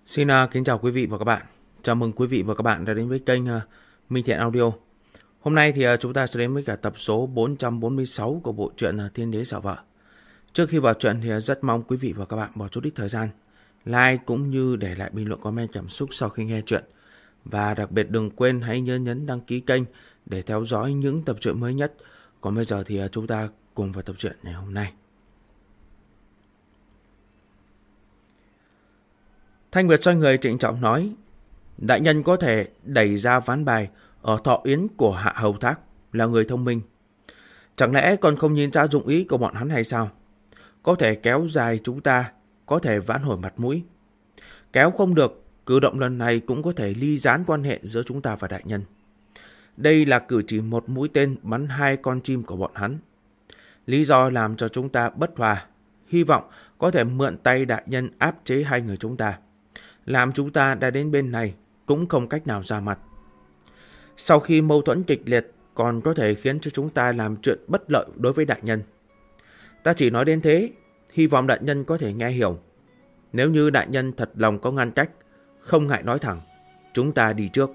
Kính chào quý vị và các bạn. Chào mừng quý vị và các bạn đã đến với kênh Minh Thiện Audio. Hôm nay thì chúng ta sẽ đến với cả tập số 446 của bộ truyện Thiên Đế Giả Vợ. Trước khi vào truyện thì rất mong quý vị và các bạn bỏ chút ít thời gian like cũng như để lại bình luận comment cảm xúc sau khi nghe truyện. Và đặc biệt đừng quên hãy nhấn đăng ký kênh để theo dõi những tập truyện mới nhất. Còn bây giờ thì chúng ta cùng vào tập truyện ngày hôm nay. Thanh Nguyệt xoay người trịnh trọng nói: đại nhân có thể đẩy ra ván bài ở thọ yến của Hạ Hầu Thác là người thông minh. Chẳng lẽ còn không nhìn ra dụng ý của bọn hắn hay sao? Có thể kéo dài chúng ta, có thể vãn hồi mặt mũi. Kéo không được, cử động lần này cũng có thể ly gián quan hệ giữa chúng ta và đại nhân. Đây là cử chỉ một mũi tên bắn hai con chim của bọn hắn. Lý do làm cho chúng ta bất hòa, hy vọng có thể mượn tay đại nhân áp chế hai người chúng ta. Làm chúng ta đã đến bên này cũng không cách nào ra mặt. Sau khi mâu thuẫn kịch liệt còn có thể khiến cho chúng ta làm chuyện bất lợi đối với đại nhân. Ta chỉ nói đến thế, hy vọng đại nhân có thể nghe hiểu. Nếu như đại nhân thật lòng có ngăn cách, không ngại nói thẳng, chúng ta đi trước.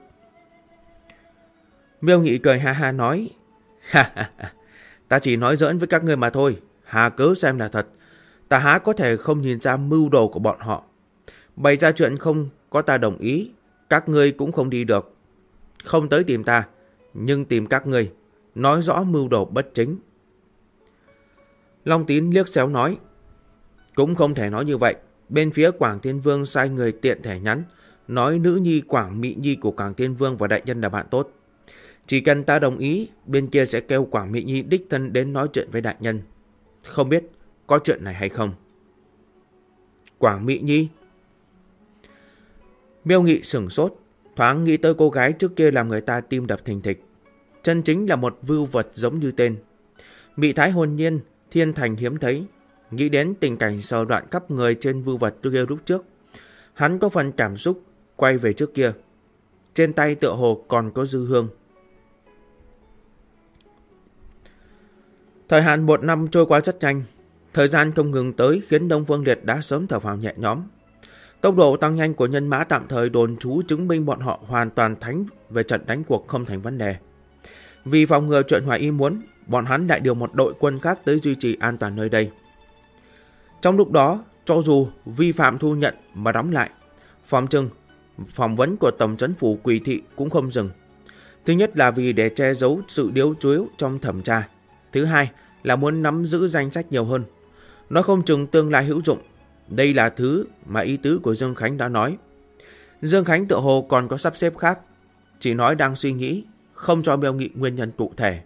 Miêu Nghị cười ha ha nói: ta chỉ nói giỡn với các ngươi mà thôi, hà cớ xem là thật. Ta há có thể không nhìn ra mưu đồ của bọn họ. Bày ra chuyện không có ta đồng ý, các ngươi cũng không đi được. Không tới tìm ta, nhưng tìm các ngươi, nói rõ mưu đồ bất chính. Long Tín liếc xéo nói: cũng không thể nói như vậy. Bên phía Quảng Thiên Vương sai người tiện thể nhắn, nói nữ nhi Quảng Mị Nhi của Quảng Thiên Vương và đại nhân là bạn tốt. Chỉ cần ta đồng ý, bên kia sẽ kêu Quảng Mị Nhi đích thân đến nói chuyện với đại nhân. Không biết có chuyện này hay không? Quảng Mị Nhi? Miêu Nghị sửng sốt, thoáng nghĩ tới cô gái trước kia làm người ta tim đập thình thịch. Chân chính là một vưu vật giống như tên. Mị thái hồn nhiên, thiên thành hiếm thấy. Nghĩ đến tình cảnh sờ đoạn cắp người trên vưu vật kia lúc trước, hắn có phần cảm xúc quay về trước kia. Trên tay tựa hồ còn có dư hương. Thời hạn 1 năm trôi qua rất nhanh. Thời gian không ngừng tới khiến Đông Phương Liệt đã sớm thở phào nhẹ nhõm. Tốc độ tăng nhanh của nhân mã tạm thời đồn trú chứng minh bọn họ hoàn toàn thánh về trận đánh cuộc không thành vấn đề. Vì phòng ngừa chuyện ngoài ý muốn, bọn hắn lại điều một đội quân khác tới duy trì an toàn nơi đây. Trong lúc đó, cho dù vi phạm thu nhận mà đóng lại, phỏng vấn của Tổng trấn phủ Quỳ Thị cũng không dừng. Thứ nhất là vì để che giấu sự điếu chuếu trong thẩm tra. Thứ hai là muốn nắm giữ danh sách nhiều hơn. Nó không chừng tương lai hữu dụng. Đây là thứ mà ý tứ của Dương Khánh đã nói. Dương Khánh tự hồ còn có sắp xếp khác, chỉ nói đang suy nghĩ, không cho Miêu Nghị nguyên nhân cụ thể.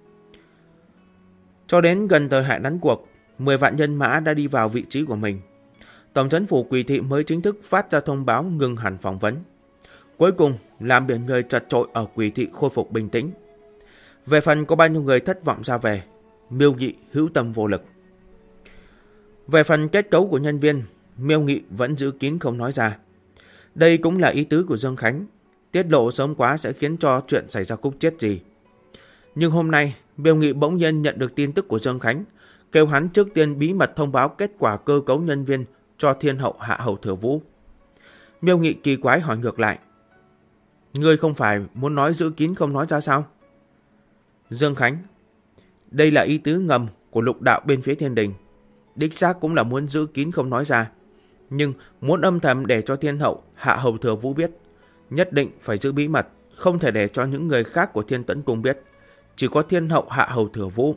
Cho đến gần thời hạn đánh cuộc, 10 vạn nhân mã đã đi vào vị trí của mình. Tổng trấn phủ Quỳ Thị mới chính thức phát ra thông báo ngừng hẳn phỏng vấn. Cuối cùng làm biển người chật chội ở Quỳ Thị khôi phục bình tĩnh. Về phần có bao nhiêu người thất vọng ra về, Miêu Nghị hữu tâm vô lực. Về phần kết cấu của nhân viên, Miêu Nghị vẫn giữ kín không nói ra. Đây cũng là ý tứ của Dương Khánh. Tiết lộ sớm quá sẽ khiến cho chuyện xảy ra khúc chết gì. Nhưng hôm nay, Miêu Nghị bỗng nhiên nhận được tin tức của Dương Khánh, kêu hắn trước tiên bí mật thông báo kết quả cơ cấu nhân viên cho Thiên Hậu Hạ Hầu Thừa Vũ. Miêu Nghị kỳ quái hỏi ngược lại: ngươi không phải muốn nói giữ kín không nói ra sao? Dương Khánh: đây là ý tứ ngầm của lục đạo bên phía Thiên Đình. Đích xác cũng là muốn giữ kín không nói ra, nhưng muốn âm thầm để cho Thiên Hậu Hạ Hầu Thừa Vũ biết. Nhất định phải giữ bí mật, không thể để cho những người khác của Thiên Tấn Cung biết. Chỉ có Thiên Hậu Hạ Hầu Thừa Vũ.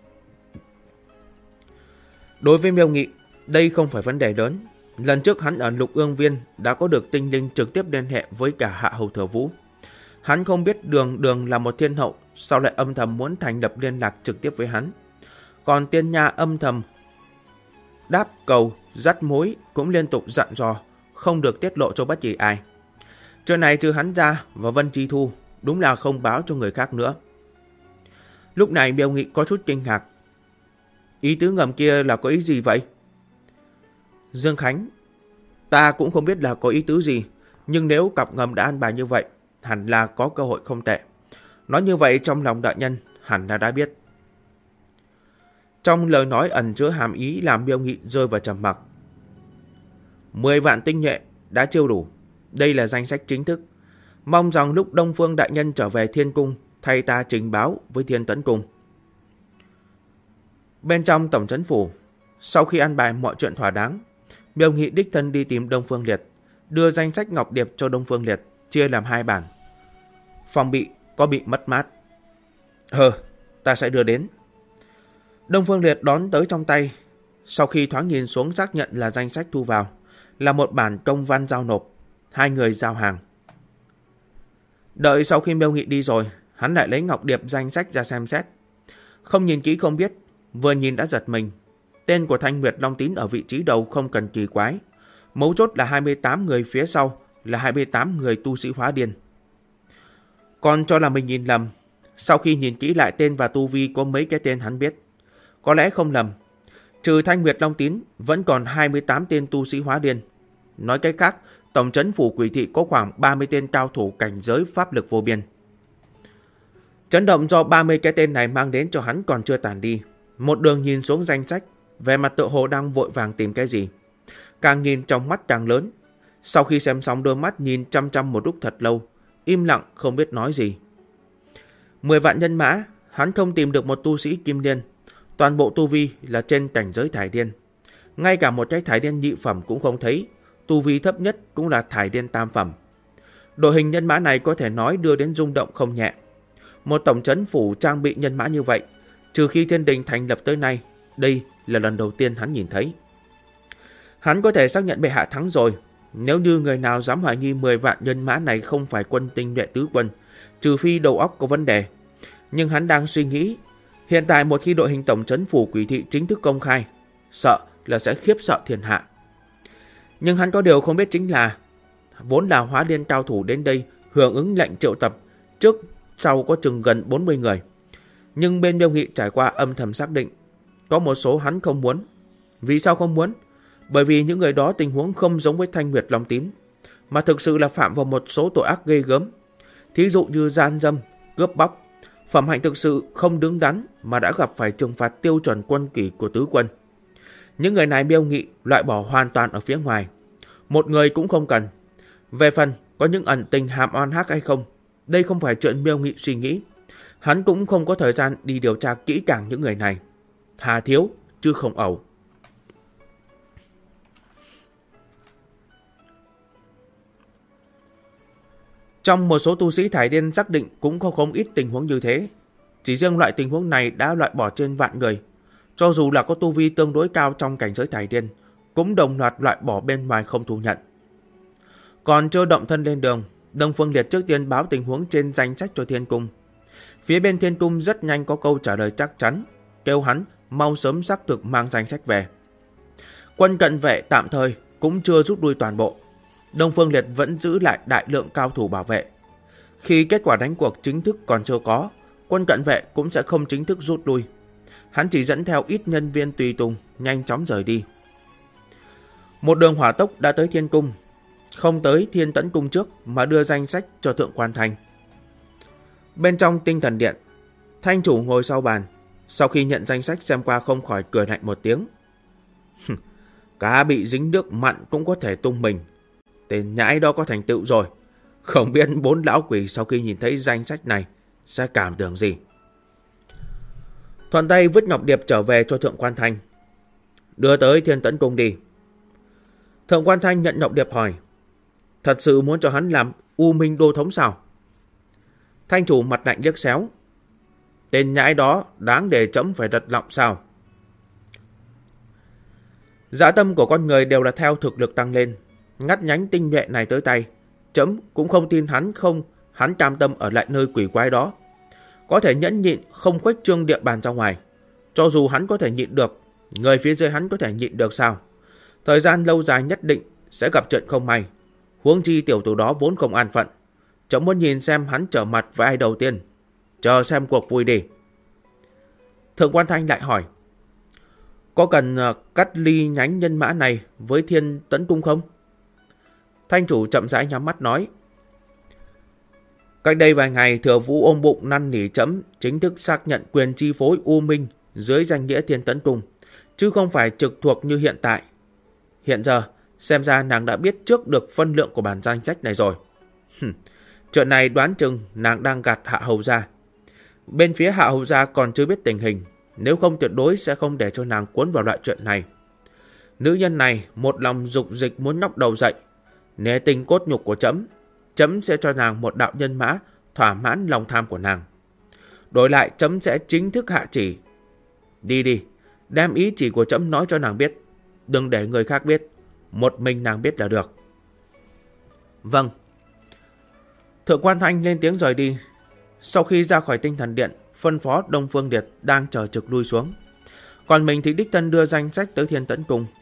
Đối với Miêu Nghị, đây không phải vấn đề lớn. Lần trước hắn ở Lục Ương Viên đã có được tinh linh trực tiếp liên hệ với cả Hạ Hầu Thừa Vũ. Hắn không biết Đường là một thiên hậu, sao lại âm thầm muốn thành lập liên lạc trực tiếp với hắn. Còn Tiên Nha âm thầm đáp cầu dắt mối cũng liên tục dặn dò không được tiết lộ cho bất kỳ ai. Chuyện này trừ hắn ra và Vân Chi Thu, đúng là không báo cho người khác nữa. Lúc này Miêu Nghị có chút kinh ngạc. Ý tứ ngầm kia là có ý gì vậy? Dương Khánh: ta cũng không biết là có ý tứ gì, nhưng nếu cặp ngầm đã an bài như vậy, hẳn là có cơ hội không tệ. Nói như vậy trong lòng đại nhân hẳn là đã biết. Trong lời nói ẩn chứa hàm ý làm Miêu Nghị rơi vào trầm mặc. 10 vạn tinh nhuệ đã chiêu đủ. Đây là danh sách chính thức. Mong rằng lúc Đông Phương đại nhân trở về Thiên Cung, thay ta trình báo với Thiên Tấn Cung. Bên trong tổng trấn phủ, sau khi an bài mọi chuyện thỏa đáng, Miêu Nghị đích thân đi tìm Đông Phương Liệt, đưa danh sách ngọc điệp cho Đông Phương Liệt, chia làm 2 bản. Phòng bị có bị mất mát. Ta sẽ đưa đến. Đông Phương Liệt đón tới trong tay. Sau khi thoáng nhìn xuống xác nhận là danh sách thu vào, là một bản công văn giao nộp. 2 người giao hàng. Đợi sau khi Miêu Nghị đi rồi, hắn lại lấy ngọc điệp danh sách ra xem xét. Không nhìn kỹ không biết, vừa nhìn đã giật mình. Tên của Thanh Nguyệt Long Tín ở vị trí đầu không cần kỳ quái. Mấu chốt là 28 người phía sau là 28 người tu sĩ hóa điên. Còn cho là mình nhìn lầm. Sau khi nhìn kỹ lại tên và tu vi có mấy cái tên hắn biết. Có lẽ không lầm. Trừ Thanh Nguyệt Long Tín vẫn còn 28 tên tu sĩ hóa điên. Nói cách khác, tổng trấn phủ Quỷ Thị có khoảng 30 tên cao thủ cảnh giới pháp lực vô biên. Chấn động do 30 cái tên này mang đến cho hắn còn chưa tàn đi. Một đường nhìn xuống danh sách, vẻ mặt tựa hồ đang vội vàng tìm cái gì. Càng nhìn trong mắt càng lớn. Sau khi xem xong đôi mắt nhìn chăm chăm một lúc thật lâu, im lặng không biết nói gì. 10 vạn nhân mã, hắn không tìm được một tu sĩ kim liên. Toàn bộ tu vi là trên cảnh giới thải điên. Ngay cả một cái thải điên nhị phẩm cũng không thấy. Tu vi thấp nhất cũng là thải điên tam phẩm. Đội hình nhân mã này có thể nói đưa đến rung động không nhẹ. Một tổng trấn phủ trang bị nhân mã như vậy, trừ khi Thiên Đình thành lập tới nay, đây là lần đầu tiên hắn nhìn thấy. Hắn có thể xác nhận bệ hạ thắng rồi. Nếu như người nào dám hoài nghi 10 vạn nhân mã này không phải quân tinh nhuệ tứ quân, trừ phi đầu óc có vấn đề. Nhưng hắn đang suy nghĩ, hiện tại một khi đội hình tổng trấn phủ Quỷ Thị chính thức công khai, sợ là sẽ khiếp sợ thiên hạ. Nhưng hắn có điều không biết chính là, vốn là hóa điên cao thủ đến đây hưởng ứng lệnh triệu tập, trước sau có chừng gần 40 người. Nhưng bên Miêu Nghị trải qua âm thầm xác định, có một số hắn không muốn. Vì sao không muốn? Bởi vì những người đó tình huống không giống với Thanh Nguyệt Long Tín, mà thực sự là phạm vào một số tội ác ghê gớm. Thí dụ như gian dâm, cướp bóc, phẩm hạnh thực sự không đứng đắn mà đã gặp phải trừng phạt tiêu chuẩn quân kỷ của tứ quân. Những người này Miêu Nghị loại bỏ hoàn toàn ở phía ngoài. Một người cũng không cần. Về phần có những ẩn tình hàm oan hắc hay không, đây không phải chuyện Miêu Nghị suy nghĩ. Hắn cũng không có thời gian đi điều tra kỹ càng những người này. Hà thiếu chứ không ẩu. Trong một số tu sĩ thải điên xác định cũng có không ít tình huống như thế. Chỉ riêng loại tình huống này đã loại bỏ trên vạn người. Cho dù là có tu vi tương đối cao trong cảnh giới thải điên, cũng đồng loạt loại bỏ bên ngoài không thu nhận. Còn chưa động thân lên đường, Đông Phương Liệt trước tiên báo tình huống trên danh sách cho Thiên Cung. Phía bên Thiên Cung rất nhanh có câu trả lời chắc chắn, kêu hắn mau sớm xác thực mang danh sách về. Quân cận vệ tạm thời cũng chưa rút lui toàn bộ. Đông Phương Liệt vẫn giữ lại đại lượng cao thủ bảo vệ. Khi kết quả đánh cuộc chính thức còn chưa có, quân cận vệ cũng sẽ không chính thức rút lui. Hắn chỉ dẫn theo ít nhân viên tùy tùng nhanh chóng rời đi. Một đường hỏa tốc đã tới Thiên Cung, không tới Thiên Tấn Cung trước mà đưa danh sách cho Thượng Quan Thanh. Bên trong Tinh Thần Điện, Thanh chủ ngồi sau bàn, sau khi nhận danh sách xem qua không khỏi cười lạnh một tiếng. Cá bị dính nước mặn cũng có thể tung mình. Tên nhãi đó có thành tựu rồi. Không biết 4 lão quỷ sau khi nhìn thấy danh sách này sẽ cảm tưởng gì. Thuận tay vứt ngọc điệp trở về cho Thượng Quan Thanh. Đưa tới Thiên Tấn Cung đi. Thượng Quan Thanh nhận ngọc điệp hỏi, thật sự muốn cho hắn làm U Minh Đô Thống sao? Thanh chủ mặt lạnh liếc xéo. Tên nhãi đó đáng để trẫm phải đặt lọng sao? Dã tâm của con người đều là theo thực lực tăng lên. Ngắt nhánh tinh nhuệ này tới tay, trẫm cũng không tin hắn cam tâm ở lại nơi quỷ quái đó. Có thể nhẫn nhịn không khuếch trương địa bàn ra ngoài. Cho dù hắn có thể nhịn được, người phía dưới hắn có thể nhịn được sao? Thời gian lâu dài nhất định sẽ gặp chuyện không may. Huống chi tiểu tử đó vốn không an phận. Trẫm muốn nhìn xem hắn trở mặt với ai đầu tiên. Chờ xem cuộc vui đi. Thượng Quan Thanh lại hỏi, có cần cắt ly nhánh nhân mã này với Thiên Tấn Cung không? Thanh chủ chậm rãi nhắm mắt nói, cách đây vài ngày Thừa Vũ ôm bụng năn nỉ trẫm chính thức xác nhận quyền chi phối U Minh dưới danh nghĩa Thiên Tấn Cung, chứ không phải trực thuộc như hiện tại. Hiện giờ Xem ra nàng đã biết trước được phân lượng của bản danh sách này rồi. Chuyện này đoán chừng nàng đang gạt Hạ Hầu gia. Bên phía Hạ Hầu gia còn chưa biết tình hình, nếu không tuyệt đối sẽ không để cho nàng cuốn vào loại chuyện này. Nữ nhân này một lòng dục dịch muốn nhóc đầu dậy, nể tình cốt nhục của trẫm, trẫm sẽ cho nàng một đạo nhân mã thỏa mãn lòng tham của nàng. Đổi lại trẫm sẽ chính thức hạ chỉ. Đi đi, đem ý chỉ của trẫm nói cho nàng biết, đừng để người khác biết, một mình nàng biết là được. Vâng. Thượng quan Thanh lên tiếng rời đi. Sau khi ra khỏi tinh thần điện, phân phó Đông Phương Điệt đang chờ trực lui xuống. Còn mình thì đích thân đưa danh sách tới Thiên Tẫn Cung.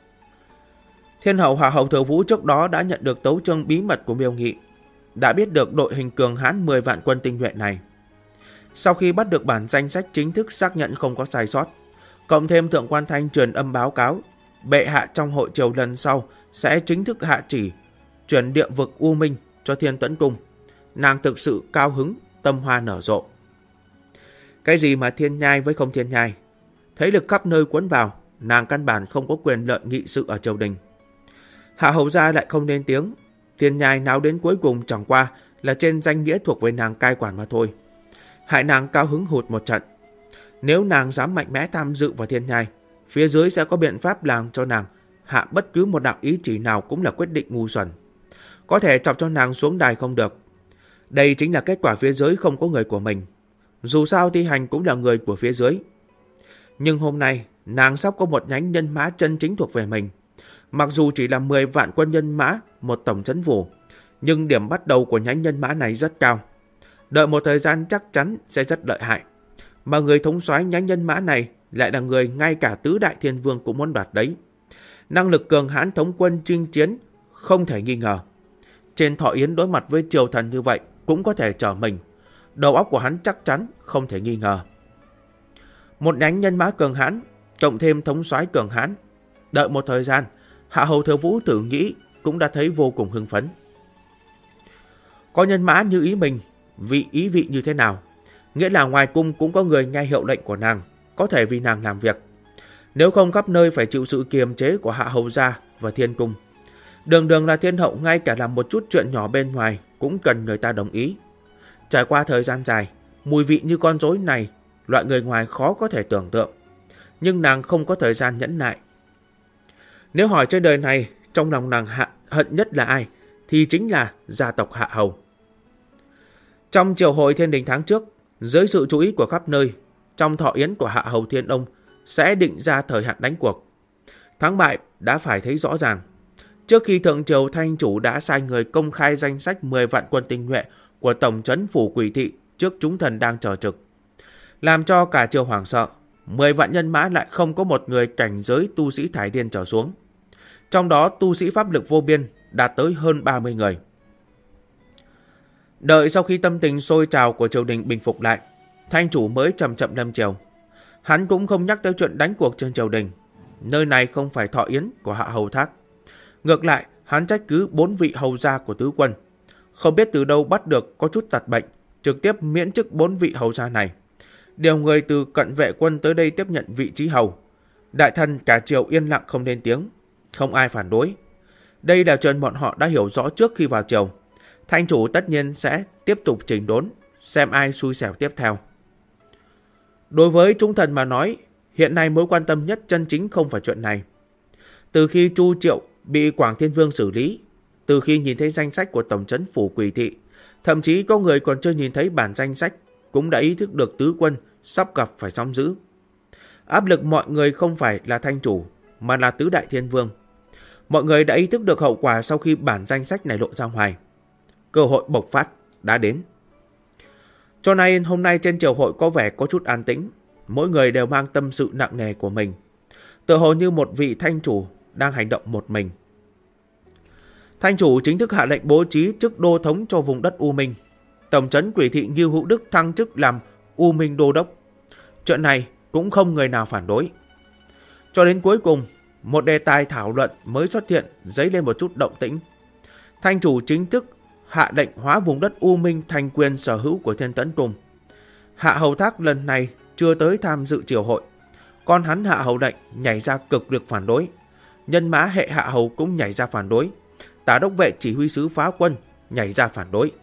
Thiên hậu Hạ Hầu Thừa Vũ trước đó đã nhận được tấu chương bí mật của Miêu Nghị, đã biết được đội hình cường hãn 10 vạn quân tinh nhuệ này. Sau khi bắt được bản danh sách chính thức xác nhận không có sai sót, cộng thêm Thượng quan Thanh truyền âm báo cáo, bệ hạ trong hội triều lần sau sẽ chính thức hạ chỉ chuyển địa vực U Minh cho Thiên Tẫn Cung. Nàng thực sự cao hứng, tâm hoa nở rộ. Cái gì mà thiên nhai với không thiên nhai, thế lực khắp nơi cuốn vào, nàng căn bản không có quyền lợi nghị sự ở triều đình. Hạ Hầu gia lại không lên tiếng, thiên nhai nào đến cuối cùng chẳng qua là trên danh nghĩa thuộc về nàng cai quản mà thôi. Hại nàng cao hứng hụt một trận. Nếu nàng dám mạnh mẽ tham dự vào thiên nhai, phía dưới sẽ có biện pháp làm cho nàng hạ bất cứ một đạo ý chỉ nào cũng là quyết định ngu xuẩn. Có thể chọc cho nàng xuống đài không được. Đây chính là kết quả phía dưới không có người của mình. Dù sao thi hành cũng là người của phía dưới. Nhưng hôm nay nàng sắp có một nhánh nhân mã chân chính thuộc về mình. Mặc dù chỉ là 10 vạn quân nhân mã, một tổng trấn phủ, nhưng điểm bắt đầu của nhánh nhân mã này rất cao. Đợi một thời gian chắc chắn sẽ rất lợi hại. Mà người thống soái nhánh nhân mã này lại là người ngay cả tứ đại thiên vương cũng muốn đoạt đấy. Năng lực cường hãn thống quân chinh chiến không thể nghi ngờ. Trên Thọ Yến đối mặt với triều thần như vậy cũng có thể trở mình. Đầu óc của hắn chắc chắn không thể nghi ngờ. Một nhánh nhân mã cường hãn, cộng thêm thống soái cường hãn. Đợi một thời gian, Hạ Hầu Thừa Vũ tự nghĩ cũng đã thấy vô cùng hưng phấn. Có nhân mã như ý mình, ý vị như thế nào? Nghĩa là ngoài cung cũng có người nghe hiệu lệnh của nàng, có thể vì nàng làm việc. Nếu không khắp nơi phải chịu sự kiềm chế của Hạ Hầu gia và Thiên Cung. Đường đường là thiên hậu, ngay cả làm một chút chuyện nhỏ bên ngoài cũng cần người ta đồng ý. Trải qua thời gian dài, mùi vị như con rối này, loại người ngoài khó có thể tưởng tượng. Nhưng nàng không có thời gian nhẫn nại. Nếu hỏi trên đời này, trong lòng nàng hận nhất là ai, thì chính là gia tộc Hạ Hầu. Trong triều hội Thiên Đình tháng trước, dưới sự chú ý của khắp nơi, trong thọ yến của Hạ Hầu Thiên Ông sẽ định ra thời hạn đánh cuộc. Thắng bại đã phải thấy rõ ràng. Trước khi Thượng Triều Thanh Chủ đã sai người công khai danh sách 10 vạn quân tinh nhuệ của Tổng trấn phủ Quỷ Thị trước chúng thần đang chờ trực. Làm cho cả triều hoảng sợ, 10 vạn nhân mã lại không có một người cảnh giới tu sĩ thải điên trở xuống. Trong đó tu sĩ pháp lực vô biên đạt tới hơn 30 người. Đợi sau khi tâm tình sôi trào của triều đình bình phục lại, Thanh Chủ mới chậm chậm lâm triều. Hắn cũng không nhắc tới chuyện đánh cuộc trên triều đình. Nơi này không phải thọ yến của Hạ Hầu Thác. Ngược lại, hắn trách cứ 4 vị hầu gia của tứ quân. Không biết từ đâu bắt được có chút tật bệnh, trực tiếp miễn chức 4 vị hầu gia này. Điều người từ cận vệ quân tới đây tiếp nhận vị trí hầu. Đại thần cả triều yên lặng không lên tiếng, không ai phản đối. Đây là chuyện bọn họ đã hiểu rõ trước khi vào triều. Thanh Chủ tất nhiên sẽ tiếp tục chỉnh đốn, xem ai xui xẻo tiếp theo. Đối với chúng thần mà nói, hiện nay mối quan tâm nhất chân chính không phải chuyện này. Từ khi Chu Triệu bị Quảng Thiên Vương xử lý, từ khi nhìn thấy danh sách của Tổng trấn phủ Quỷ Thị, thậm chí có người còn chưa nhìn thấy bản danh sách cũng đã ý thức được tứ quân sắp gặp phải sóng dữ. Áp lực mọi người không phải là Thanh Chủ, mà là tứ đại thiên vương. Mọi người đã ý thức được hậu quả sau khi bản danh sách này lộ ra ngoài. Cơ hội bộc phát đã đến. Cho nên hôm nay trên triều hội có vẻ có chút an tĩnh. Mỗi người đều mang tâm sự nặng nề của mình, tựa hồ như một vị thanh chủ đang hành động một mình. Thanh chủ chính thức hạ lệnh bố trí chức đô thống cho vùng đất U Minh. Tổng trấn Quỷ Thị Ngưu Hữu Đức thăng chức làm U Minh đô đốc. Chuyện này cũng không người nào phản đối. Cho đến cuối cùng, một đề tài thảo luận mới xuất hiện, dấy lên một chút động tĩnh. Thanh chủ chính thức hạ lệnh hóa vùng đất U Minh thành quyền sở hữu của Thiên Tẫn Cung. Hạ Hầu Thác lần này chưa tới tham dự triều hội, còn hắn Hạ Hầu Lệnh nhảy ra cực lực phản đối, nhân mã hệ Hạ Hầu cũng nhảy ra phản đối. Tả đốc vệ chỉ huy sứ phá quân nhảy ra phản đối.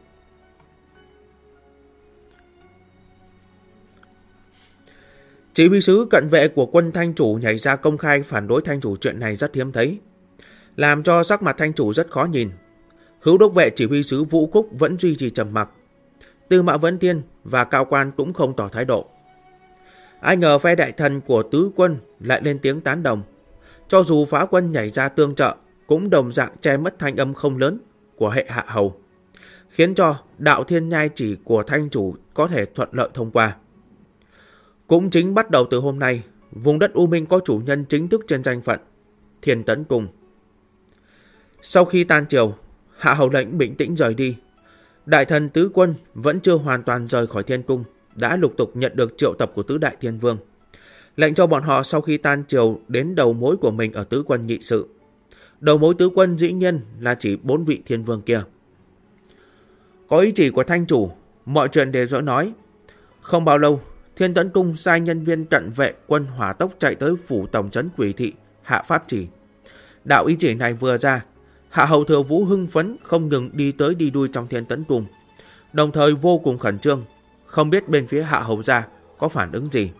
Chỉ huy sứ cận vệ của quân Thanh chủ nhảy ra công khai phản đối Thanh chủ, chuyện này rất hiếm thấy, làm cho sắc mặt Thanh chủ rất khó nhìn. Hữu đốc vệ chỉ huy sứ Vũ Khúc vẫn duy trì trầm mặc. Tư mã Vấn Thiên và cao quan cũng không tỏ thái độ. Ai ngờ phe đại thần của tứ quân lại lên tiếng tán đồng. Cho dù phá quân nhảy ra tương trợ, cũng đồng dạng che mất thanh âm không lớn của hệ Hạ Hầu, khiến cho đạo thiên nhai chỉ của Thanh chủ có thể thuận lợi thông qua. Cũng chính bắt đầu từ hôm nay, vùng đất U Minh có chủ nhân chính thức trên danh phận, Thiên Tấn Cung. Sau khi tan triều, Hạ Hầu lệnh bình tĩnh rời đi. Đại thần tứ quân vẫn chưa hoàn toàn rời khỏi Thiên Cung, đã lục tục nhận được triệu tập của tứ đại thiên vương, lệnh cho bọn họ sau khi tan triều đến đầu mối của mình ở tứ quân nghị sự. Đầu mối tứ quân dĩ nhiên là chỉ 4 vị thiên vương kia. Có ý chỉ của Thanh chủ, mọi chuyện đều dễ nói. Không bao lâu, Thiên Tấn Cung sai nhân viên cận vệ quân hỏa tốc chạy tới phủ tổng trấn Quỷ Thị hạ pháp chỉ. Đạo ý chỉ này vừa ra, Hạ Hầu Thừa Vũ hưng phấn không ngừng đi tới đi lui trong Thiên Tấn Cung, đồng thời vô cùng khẩn trương, không biết bên phía Hạ Hầu gia có phản ứng gì.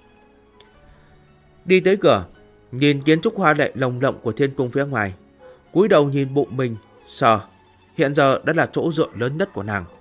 Đi tới cửa, nhìn kiến trúc hoa lệ lồng lộng của Thiên Cung phía ngoài, cúi đầu nhìn bụng mình, sờ, hiện giờ đã là chỗ dựa lớn nhất của nàng.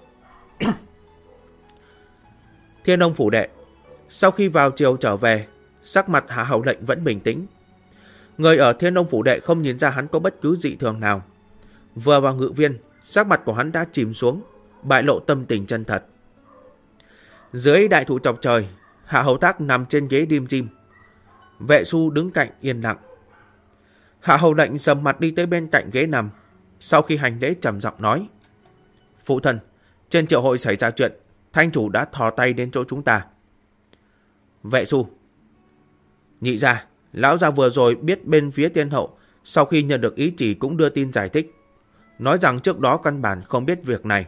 Thiên Ông phủ đệ. Sau khi vào chiều trở về, sắc mặt Hạ Hầu lệnh vẫn bình tĩnh. Người ở Thiên Ông phủ đệ không nhìn ra hắn có bất cứ dị thường nào. Vừa vào ngự viên, sắc mặt của hắn đã chìm xuống, bại lộ tâm tình chân thật. Dưới đại thụ chọc trời, Hạ Hầu Thác nằm trên ghế dim dim. Vệ Xu đứng cạnh yên lặng. Hạ Hầu lệnh sầm mặt đi tới bên cạnh ghế nằm. Sau khi hành lễ trầm giọng nói: Phụ thân, trên triệu hội xảy ra chuyện, Thanh chủ đã thò tay đến chỗ chúng ta. Vệ Xu: Nhị gia, lão gia vừa rồi biết bên phía tiên hậu sau khi nhận được ý chỉ cũng đưa tin giải thích, nói rằng trước đó căn bản không biết việc này.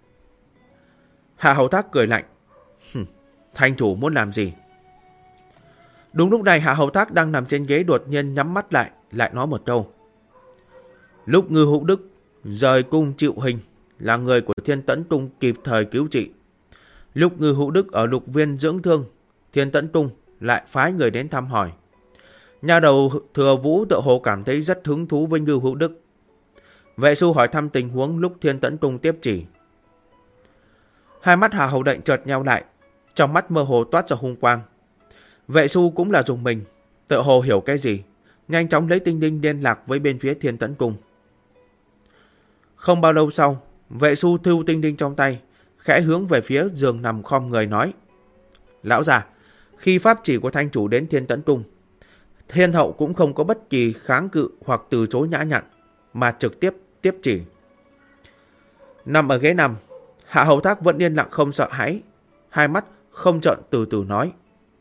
Hạ Hầu Thác cười lạnh: Thanh chủ muốn làm gì? Đúng lúc này Hạ Hầu Thác đang nằm trên ghế đột nhiên nhắm mắt lại nói một câu: Lúc Ngư Hữu Đức rời cung chịu hình là người của Thiên Tấn Cung kịp thời cứu trị. Lúc Ngư Hữu Đức ở Lục Viên dưỡng thương, Thiên Tấn Cung lại phái người đến thăm hỏi. Nhà đầu Thừa Vũ tự hồ cảm thấy rất hứng thú với Ngư Hữu Đức. Vệ Xu hỏi thăm tình huống lúc Thiên Tấn Cung tiếp chỉ. Hai mắt Hạ Hầu Lệnh chợt nheo lại, trong mắt mơ hồ toát ra hung quang. Vệ Xu cũng là dùng mình, tự hồ hiểu cái gì, nhanh chóng lấy tinh linh liên lạc với bên phía Thiên Tấn Cung. Không bao lâu sau, Vệ Xu thu tinh linh trong tay, khẽ hướng về phía giường nằm khom người nói: Lão già, khi pháp chỉ của Thanh chủ đến Thiên Tấn Cung, Thiên hậu cũng không có bất kỳ kháng cự hoặc từ chối nhã nhặn, mà trực tiếp tiếp chỉ. Nằm ở ghế nằm, Hạ Hầu Thác vẫn yên lặng không sợ hãi, hai mắt không trợn từ từ nói: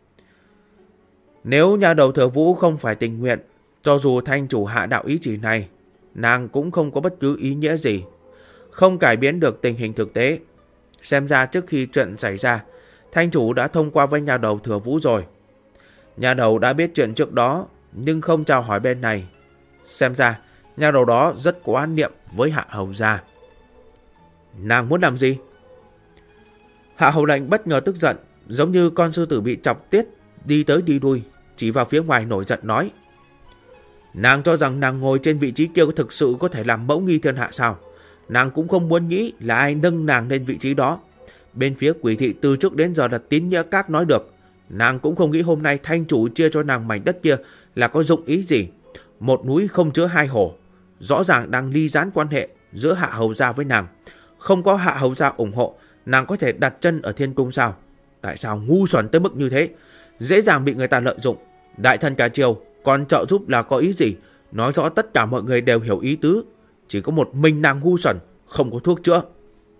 Nếu nhà đầu Thừa Vũ không phải tình nguyện, cho dù Thanh chủ hạ đạo ý chỉ này, nàng cũng không có bất cứ ý nghĩa gì, không cải biến được tình hình thực tế. Xem ra trước khi chuyện xảy ra, Thanh chủ đã thông qua với nhà đầu Thừa Vũ rồi. Nhà đầu đã biết chuyện trước đó, nhưng không chào hỏi bên này. Xem ra nhà đầu đó rất có oán niệm với Hạ Hầu gia. Nàng muốn làm gì? Hạ Hầu Lệnh bất ngờ tức giận, giống như con sư tử bị chọc tiết, đi tới đi lui, chỉ vào phía ngoài nổi giận nói: Nàng cho rằng nàng ngồi trên vị trí kia thực sự có thể làm mẫu nghi thiên hạ sao? Nàng cũng không muốn nghĩ là ai nâng nàng lên vị trí đó. Bên phía Quỷ Thị từ trước đến giờ là tín nghĩa các nói được. Nàng cũng không nghĩ hôm nay Thanh chủ chia cho nàng mảnh đất kia là có dụng ý gì. Một núi không chứa hai hổ, rõ ràng đang ly gián quan hệ giữa Hạ Hầu gia với nàng. Không có Hạ Hầu gia ủng hộ, nàng có thể đặt chân ở Thiên Cung sao? Tại sao ngu xuẩn tới mức như thế, dễ dàng bị người ta lợi dụng? Đại thần cả triều còn trợ giúp là có ý gì? Nói rõ tất cả mọi người đều hiểu ý tứ, chỉ có một mình nàng ngu xuẩn, không có thuốc chữa.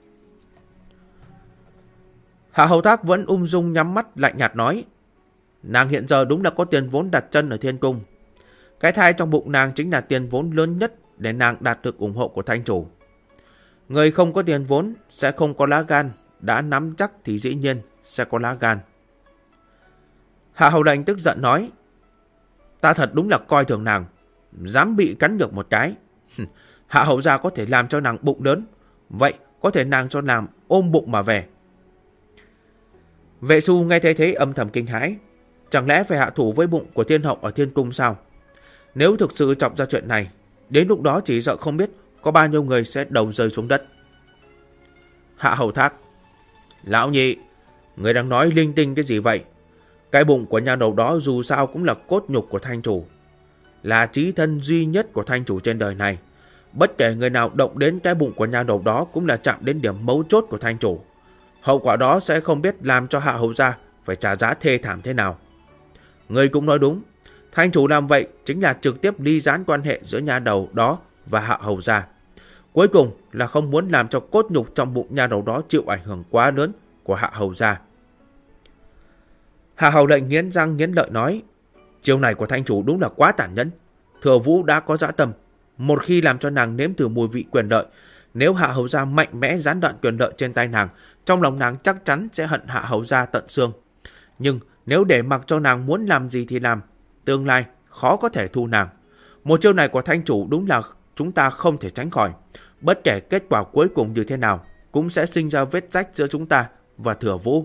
Hạ Hầu Thác vẫn ung dung nhắm mắt lạnh nhạt nói: Nàng hiện giờ đúng là có tiền vốn đặt chân ở Thiên Cung. Cái thai trong bụng nàng chính là tiền vốn lớn nhất để nàng đạt được ủng hộ của Thanh chủ. Người không có tiền vốn sẽ không có lá gan, đã nắm chắc thì dĩ nhiên sẽ có lá gan. Hạ Hầu Lệnh tức giận nói: Ta thật đúng là coi thường nàng. dám bị cắn được một cái. Hạ hầu gia có thể làm cho nàng bụng lớn, vậy có thể nàng cho nàng ôm bụng mà về. Vệ Xu nghe thấy thế âm thầm kinh hãi. Chẳng lẽ phải hạ thủ với bụng của thiên hậu ở thiên cung sao? Nếu thực sự chọc ra chuyện này, đến lúc đó chỉ sợ không biết có bao nhiêu người sẽ đầu rơi xuống đất. Hạ hầu thác: Lão nhị, người đang nói linh tinh cái gì vậy? Cái bụng của nhà đầu đó dù sao cũng là cốt nhục của thanh chủ, là chí thân duy nhất của thanh chủ trên đời này. Bất kể người nào động đến cái bụng của nhà đầu đó cũng là chạm đến điểm mấu chốt của thanh chủ. Hậu quả đó sẽ không biết làm cho hạ hầu gia phải trả giá thê thảm thế nào. Người cũng nói đúng, thanh chủ làm vậy chính là trực tiếp ly gián quan hệ giữa nhà đầu đó và hạ hầu gia. Cuối cùng là không muốn làm cho cốt nhục trong bụng nhà đầu đó chịu ảnh hưởng quá lớn của hạ hầu gia. Hạ hầu lệnh nghiến răng nghiến lợi nói: Chiêu này của thanh chủ đúng là quá tàn nhẫn. Thừa Vũ đã có dã tâm, một khi làm cho nàng nếm thử mùi vị quyền lợi, nếu hạ hầu gia mạnh mẽ gián đoạn quyền lợi trên tay nàng, trong lòng nàng chắc chắn sẽ hận hạ hầu gia tận xương. Nhưng nếu để mặc cho nàng muốn làm gì thì làm, tương lai khó có thể thu nàng. Một chiêu này của thanh chủ đúng là chúng ta không thể tránh khỏi. Bất kể kết quả cuối cùng như thế nào, cũng sẽ sinh ra vết rách giữa chúng ta và Thừa Vũ.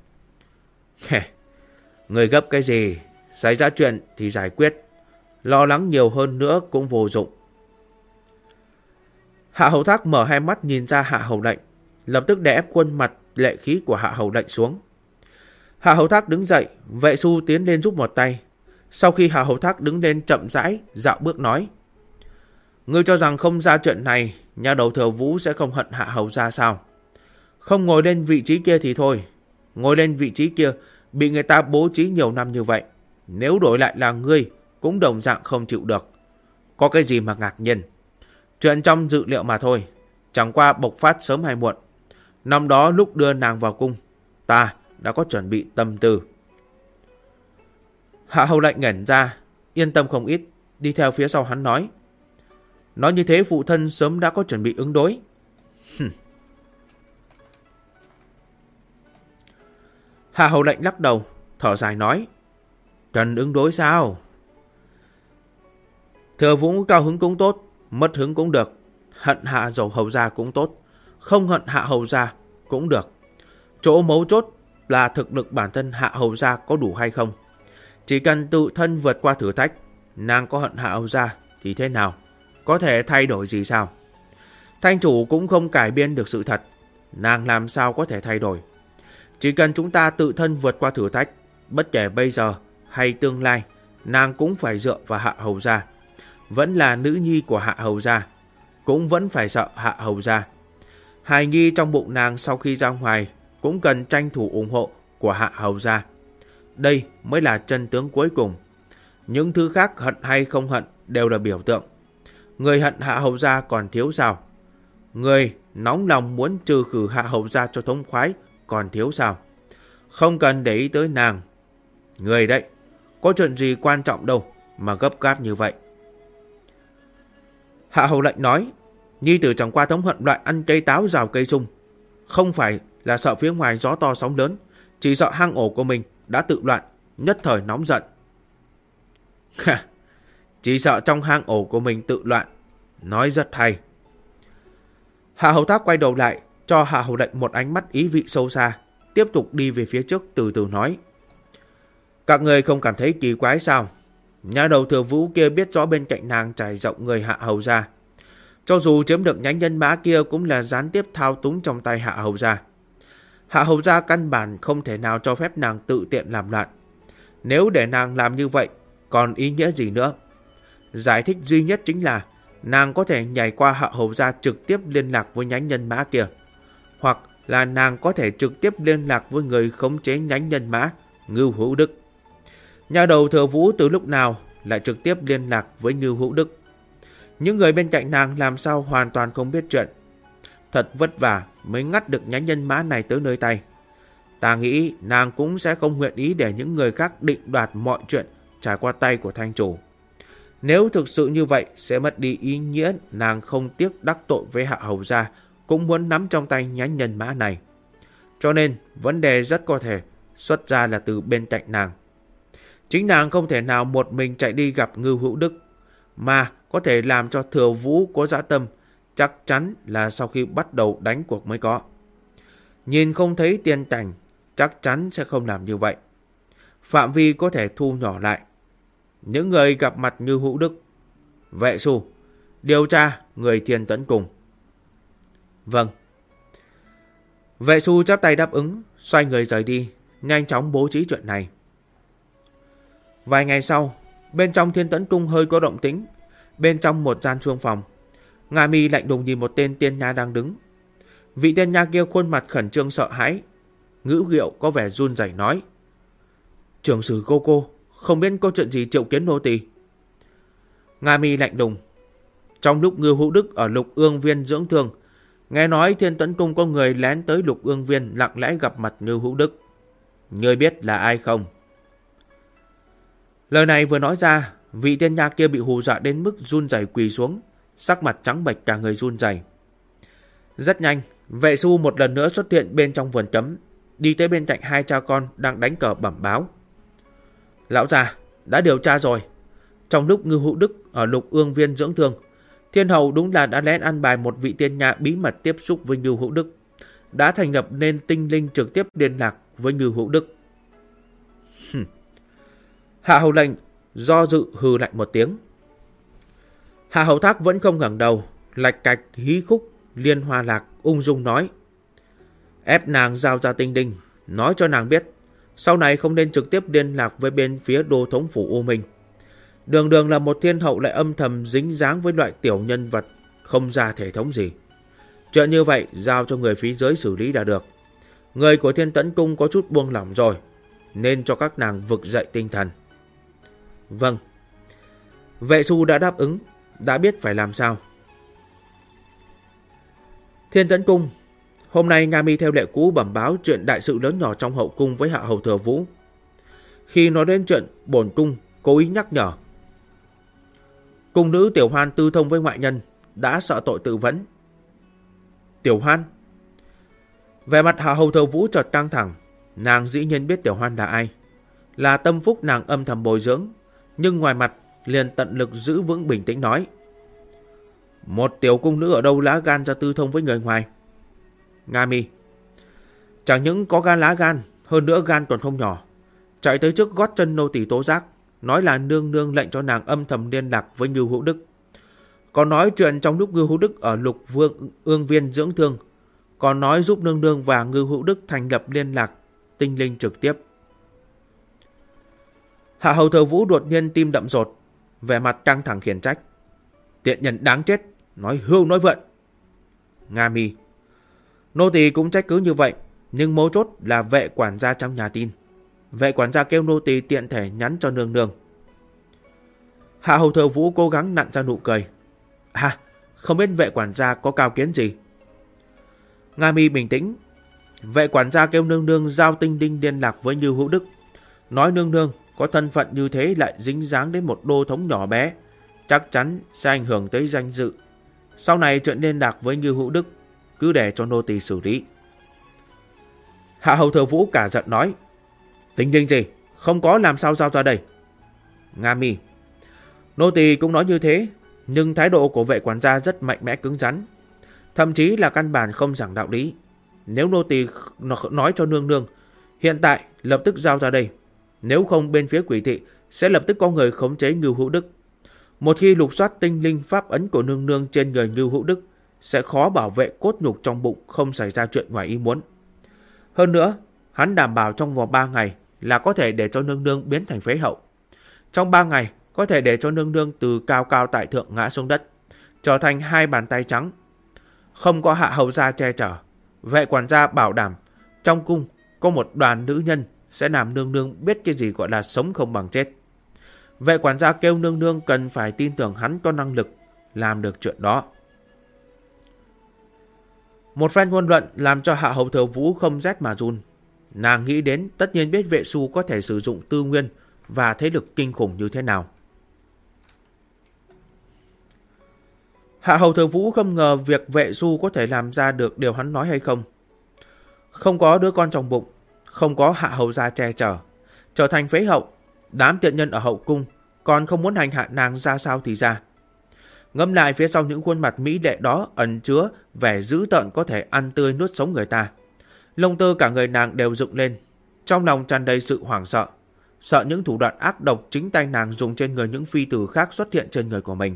Người gấp cái gì? Xảy ra chuyện thì giải quyết. Lo lắng nhiều hơn nữa cũng vô dụng. Hạ hầu thác mở hai mắt nhìn ra hạ hầu lệnh, lập tức đè ép khuôn mặt lệ khí của hạ hầu lệnh xuống. Hạ hầu thác đứng dậy, Vệ Xu tiến lên giúp một tay. Sau khi hạ hầu thác đứng lên chậm rãi dạo bước nói: Ngươi cho rằng không ra chuyện này, nhà đầu Thừa Vũ sẽ không hận hạ hầu gia sao? Không ngồi lên vị trí kia thì thôi, ngồi lên vị trí kia bị người ta bố trí nhiều năm như vậy, nếu đổi lại là ngươi cũng đồng dạng không chịu được. Có cái gì mà ngạc nhiên? Chuyện trong dự liệu mà thôi, chẳng qua bộc phát sớm hay muộn. Năm đó lúc đưa nàng vào cung, ta đã có chuẩn bị tâm tư. Hạ hầu lệnh ngẩn ra, yên tâm không ít, đi theo phía sau hắn nói: Nói như thế phụ thân sớm đã có chuẩn bị ứng đối. Hạ hầu lệnh lắc đầu, thở dài nói: Cần ứng đối sao? Thừa Vũ cao hứng cũng tốt, mất hứng cũng được. Hận hạ dầu hầu gia cũng tốt, không hận hạ hầu gia cũng được. Chỗ mấu chốt là thực lực bản thân hạ hầu gia có đủ hay không. Chỉ cần tự thân vượt qua thử thách, nàng có hận hạ hầu gia thì thế nào? Có thể thay đổi gì sao? Thanh chủ cũng không cải biên được sự thật, nàng làm sao có thể thay đổi? Chỉ cần chúng ta tự thân vượt qua thử thách, bất kể bây giờ hay tương lai, nàng cũng phải dựa vào hạ hầu gia. Vẫn là nữ nhi của hạ hầu gia, cũng vẫn phải sợ hạ hầu gia. Hài nhi trong bụng nàng sau khi ra ngoài cũng cần tranh thủ ủng hộ của hạ hầu gia. Đây mới là chân tướng cuối cùng. Những thứ khác hận hay không hận đều là biểu tượng. Người hận hạ hầu gia còn thiếu sao? Người nóng lòng muốn trừ khử hạ hầu gia cho thống khoái còn thiếu sao? Không cần để ý tới nàng. Người đấy, có chuyện gì quan trọng đâu mà gấp gáp như vậy. Hạ hầu lệnh nói: Nhi tử chẳng qua thống hận loại ăn cây táo rào cây sung, không phải là sợ phía ngoài gió to sóng lớn, chỉ sợ hang ổ của mình đã tự loạn, nhất thời nóng giận. Chỉ sợ trong hang ổ của mình tự loạn. Nói rất hay. Hạ hầu thác quay đầu lại, cho hạ hầu lệnh một ánh mắt ý vị sâu xa, tiếp tục đi về phía trước từ từ nói: Các người không cảm thấy kỳ quái sao? Nhà đầu Thừa Vũ kia biết rõ bên cạnh nàng trải rộng người hạ hầu gia. Cho dù chiếm được nhánh nhân mã kia cũng là gián tiếp thao túng trong tay hạ hầu gia. Hạ hầu gia căn bản không thể nào cho phép nàng tự tiện làm loạn. Nếu để nàng làm như vậy, còn ý nghĩa gì nữa? Giải thích duy nhất chính là nàng có thể nhảy qua hạ hầu gia trực tiếp liên lạc với nhánh nhân mã kia. Hoặc là nàng có thể trực tiếp liên lạc với người khống chế nhánh nhân mã, Ngưu Hữu Đức. Nhà đầu Thừa Vũ từ lúc nào lại trực tiếp liên lạc với Ngưu Hữu Đức? Những người bên cạnh nàng làm sao hoàn toàn không biết chuyện. Thật vất vả mới ngắt được nhánh nhân mã này tới nơi tay. Ta nghĩ nàng cũng sẽ không nguyện ý để những người khác định đoạt mọi chuyện trải qua tay của thanh chủ. Nếu thực sự như vậy sẽ mất đi ý nghĩa nàng không tiếc đắc tội với hạ hầu gia, cũng muốn nắm trong tay nhánh nhân mã này. Cho nên vấn đề rất có thể xuất ra là từ bên cạnh nàng. Chính nàng không thể nào một mình chạy đi gặp Ngưu Hữu Đức. mà có thể làm cho Thừa Vũ có dã tâm, chắc chắn là sau khi bắt đầu đánh cuộc mới có. Nhìn không thấy tiền cảnh, chắc chắn sẽ không làm như vậy. Phạm vi có thể thu nhỏ lại. Những người gặp mặt như Hữu Đức, Vệ Xu, điều tra người Thiên Tấn Cung. Vâng. Vệ Xu chắp tay đáp ứng, xoay người rời đi, nhanh chóng bố trí chuyện này. Vài ngày sau, bên trong Thiên Tấn Cung hơi có động tĩnh. Bên trong một gian chuông phòng, Nga Mi lạnh lùng nhìn một tên tiên nha đang đứng. Vị tiên nha kia khuôn mặt khẩn trương sợ hãi, ngữ điệu có vẻ run rẩy nói: Trưởng sử cô, không biết có chuyện gì triệu kiến nô tỳ. Nga Mi lạnh lùng: Trong lúc Ngưu Hữu Đức ở Lục Ương Viên dưỡng thương, nghe nói Thiên Tấn Cung có người lén tới Lục Ương Viên lặng lẽ gặp mặt Ngưu Hữu Đức. Ngươi biết là ai không? Lời này vừa nói ra, vị tiên nha kia bị hù dọa đến mức run rẩy quỳ xuống, sắc mặt trắng bệch, cả người run rẩy. Rất nhanh, Vệ Xu một lần nữa xuất hiện bên trong vườn cấm, đi tới bên cạnh hai cha con đang đánh cờ bẩm báo: Lão già, đã điều tra rồi. Trong lúc Ngưu Hữu Đức ở Lục Ương Viên dưỡng thương, Thiên Hầu đúng là đã lén ăn bài một vị tiên nha bí mật tiếp xúc với Ngưu Hữu Đức, đã thành lập nên tinh linh trực tiếp liên lạc với Ngưu Hữu Đức. Hạ hầu lệnh do dự hừ lạnh một tiếng. Hạ hầu thác vẫn không ngẩng đầu, lạch cạch hí khúc liên hoa lạc ung dung nói: Ép nàng giao ra tinh linh, nói cho nàng biết sau này không nên trực tiếp liên lạc với bên phía đô thống phủ U Minh. Đường đường là một thiên hậu lại âm thầm dính dáng với loại tiểu nhân vật không ra thể thống gì. Chuyện như vậy giao cho người phía dưới xử lý đã được. Người của Thiên Tấn Cung có chút buông lỏng rồi, nên cho các nàng vực dậy tinh thần. Vâng. Vệ Xu đã đáp ứng, đã biết phải làm sao. Thiên Tấn Cung. Hôm nay Nga Mi theo lệ cũ bẩm báo chuyện đại sự lớn nhỏ trong hậu cung với Hạ hầu Thừa Vũ. Khi nói đến chuyện bổn cung cố ý nhắc nhở. Cung nữ Tiểu Hoan tư thông với ngoại nhân, đã sợ tội tự vẫn. Tiểu Hoan? Về mặt Hạ hầu Thừa Vũ chợt căng thẳng. Nàng dĩ nhiên biết Tiểu Hoan là ai, là tâm phúc nàng âm thầm bồi dưỡng, nhưng ngoài mặt liền tận lực giữ vững bình tĩnh nói: Một tiểu cung nữ ở đâu lá gan ra tư thông với người ngoài? Nga Mi: Chẳng những có gan lá gan, hơn nữa gan còn không nhỏ, chạy tới trước gót chân nô tỳ tố giác, nói là nương nương lệnh cho nàng âm thầm liên lạc với Ngưu Hữu Đức. Còn nói chuyện trong lúc Ngưu Hữu Đức ở Lục Ương Viên dưỡng thương, còn nói giúp nương nương và Ngưu Hữu Đức thành lập liên lạc tinh linh trực tiếp. Hạ hầu Thừa Vũ đột nhiên tim đậm rột, vẻ mặt căng thẳng khiển trách: Tiện nhân đáng chết, nói hưu nói vượn. Nga Mi: Nô tỳ cũng trách cứ như vậy, nhưng mấu chốt là vệ quản gia trong nhà tin. Vệ quản gia kêu nô tỳ tiện thể nhắn cho nương nương. Hạ hầu Thừa Vũ cố gắng nặn ra nụ cười: không biết vệ quản gia có cao kiến gì? Nga Mi bình tĩnh: Vệ quản gia kêu nương nương giao tinh linh liên lạc với Ngưu Hữu Đức, nói nương nương có thân phận như thế lại dính dáng đến một đô thống nhỏ bé, chắc chắn sẽ ảnh hưởng tới danh dự. Sau này chuyện liên lạc với Ngưu Hữu Đức cứ để cho nô tỳ xử lý. Hạ hầu Thừa Vũ cả giận nói: Tinh linh gì, không có làm sao giao ra đây? Nga Mi: Nô tỳ cũng nói như thế, nhưng thái độ của vệ quản gia rất mạnh mẽ cứng rắn, thậm chí là căn bản không giảng đạo lý. Nếu nô tỳ nói cho nương nương hiện tại lập tức giao ra đây, nếu không bên phía Quỷ thị sẽ lập tức có người khống chế Ngưu Hữu Đức. Một khi lục soát tinh linh pháp ấn của nương nương trên người Ngưu Hữu Đức, sẽ khó bảo vệ cốt nhục trong bụng không xảy ra chuyện ngoài ý muốn. Hơn nữa, hắn đảm bảo trong vòng 3 ngày là có thể để cho nương nương biến thành phế hậu. Trong 3 ngày có thể để cho nương nương từ cao cao tại thượng ngã xuống đất, trở thành 2 bàn tay trắng. Không có hạ hầu gia che chở, vệ quản gia bảo đảm trong cung có một đoàn nữ nhân sẽ làm nương nương biết cái gì gọi là sống không bằng chết. Vệ quản gia kêu nương nương cần phải tin tưởng hắn có năng lực làm được chuyện đó. Một phen ngôn luận làm cho Hạ hầu Thừa Vũ không rét mà run. Nàng nghĩ đến tất nhiên biết Vệ Xu có thể sử dụng tư nguyên và thế lực kinh khủng như thế nào. Hạ hầu Thừa Vũ không ngờ việc Vệ Xu có thể làm ra được điều hắn nói hay không. Không có đứa con trong bụng, không có hạ hầu gia che chở, trở thành phế hậu, đám tiện nhân ở hậu cung còn không muốn hành hạ nàng ra sao thì ra. Ngẫm lại phía sau những khuôn mặt mỹ lệ đó ẩn chứa vẻ dữ tợn có thể ăn tươi nuốt sống người ta. Lông tơ cả người nàng đều dựng lên, trong lòng tràn đầy sự hoảng sợ, sợ những thủ đoạn ác độc chính tay nàng dùng trên người những phi tử khác xuất hiện trên người của mình.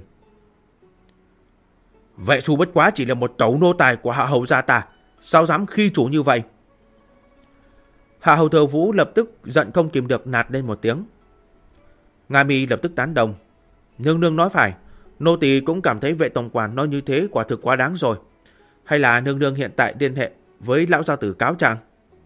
Vệ Xu bất quá chỉ là một tấu nô tài của Hạ hầu gia ta, sao dám khi chủ như vậy? Hạ hầu Thừa Vũ lập tức giận không kìm được nạt lên một tiếng. Nga Mi lập tức tán đồng. Nương nương nói phải, nô tỳ cũng cảm thấy vệ tổng quản nói như thế quả thực quá đáng rồi. Hay là nương nương hiện tại liên hệ với lão gia tử cáo trạng?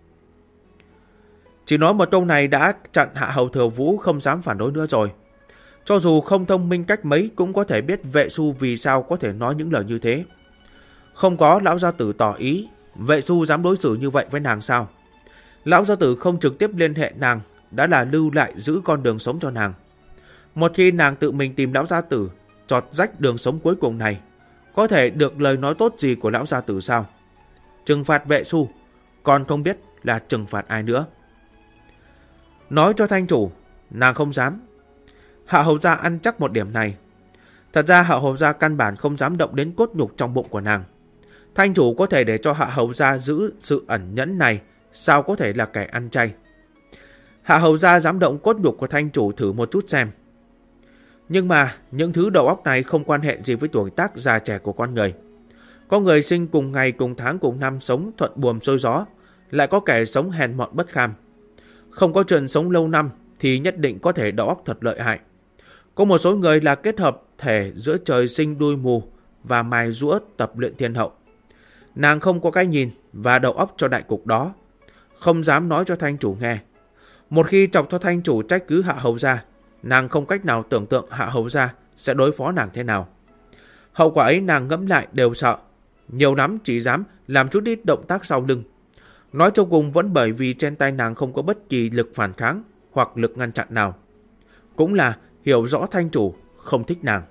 Chỉ nói một câu này đã chặn Hạ hầu Thừa Vũ không dám phản đối nữa rồi. Cho dù không thông minh cách mấy cũng có thể biết Vệ Xu vì sao có thể nói những lời như thế. Không có lão gia tử tỏ ý, Vệ Xu dám đối xử như vậy với nàng sao? Lão gia tử không trực tiếp liên hệ nàng đã là lưu lại giữ con đường sống cho nàng. Một khi nàng tự mình tìm lão gia tử chọt rách đường sống cuối cùng này, có thể được lời nói tốt gì của lão gia tử sao? Trừng phạt Vệ Xu, còn không biết là trừng phạt ai nữa. Nói cho thanh chủ, nàng không dám. Hạ hầu gia ăn chắc một điểm này. Thật ra Hạ hầu gia căn bản không dám động đến cốt nhục trong bụng của nàng. Thanh chủ có thể để cho Hạ hầu gia giữ sự ẩn nhẫn này, sao có thể là kẻ ăn chay? Hạ hầu gia dám động cốt nhục của thanh chủ thử một chút xem. Nhưng mà những thứ đầu óc này không quan hệ gì với tuổi tác già trẻ của con người. Có người sinh cùng ngày cùng tháng cùng năm sống thuận buồm xuôi gió, lại có kẻ sống hèn mọn bất kham. Không có chuyện sống lâu năm thì nhất định có thể đầu óc thật lợi hại. Có một số người là kết hợp thể giữa trời sinh đuôi mù và mài giũa tập luyện thiên hậu. Nàng không có cái nhìn và đầu óc cho đại cục đó, không dám nói cho thanh chủ nghe. Một khi chọc cho thanh chủ trách cứ Hạ hầu gia, nàng không cách nào tưởng tượng Hạ hầu gia sẽ đối phó nàng thế nào. Hậu quả ấy nàng ngẫm lại đều sợ, nhiều lắm chỉ dám làm chút ít động tác sau lưng. Nói cho cùng vẫn bởi vì trên tay nàng không có bất kỳ lực phản kháng hoặc lực ngăn chặn nào. Cũng là hiểu rõ thanh chủ không thích nàng.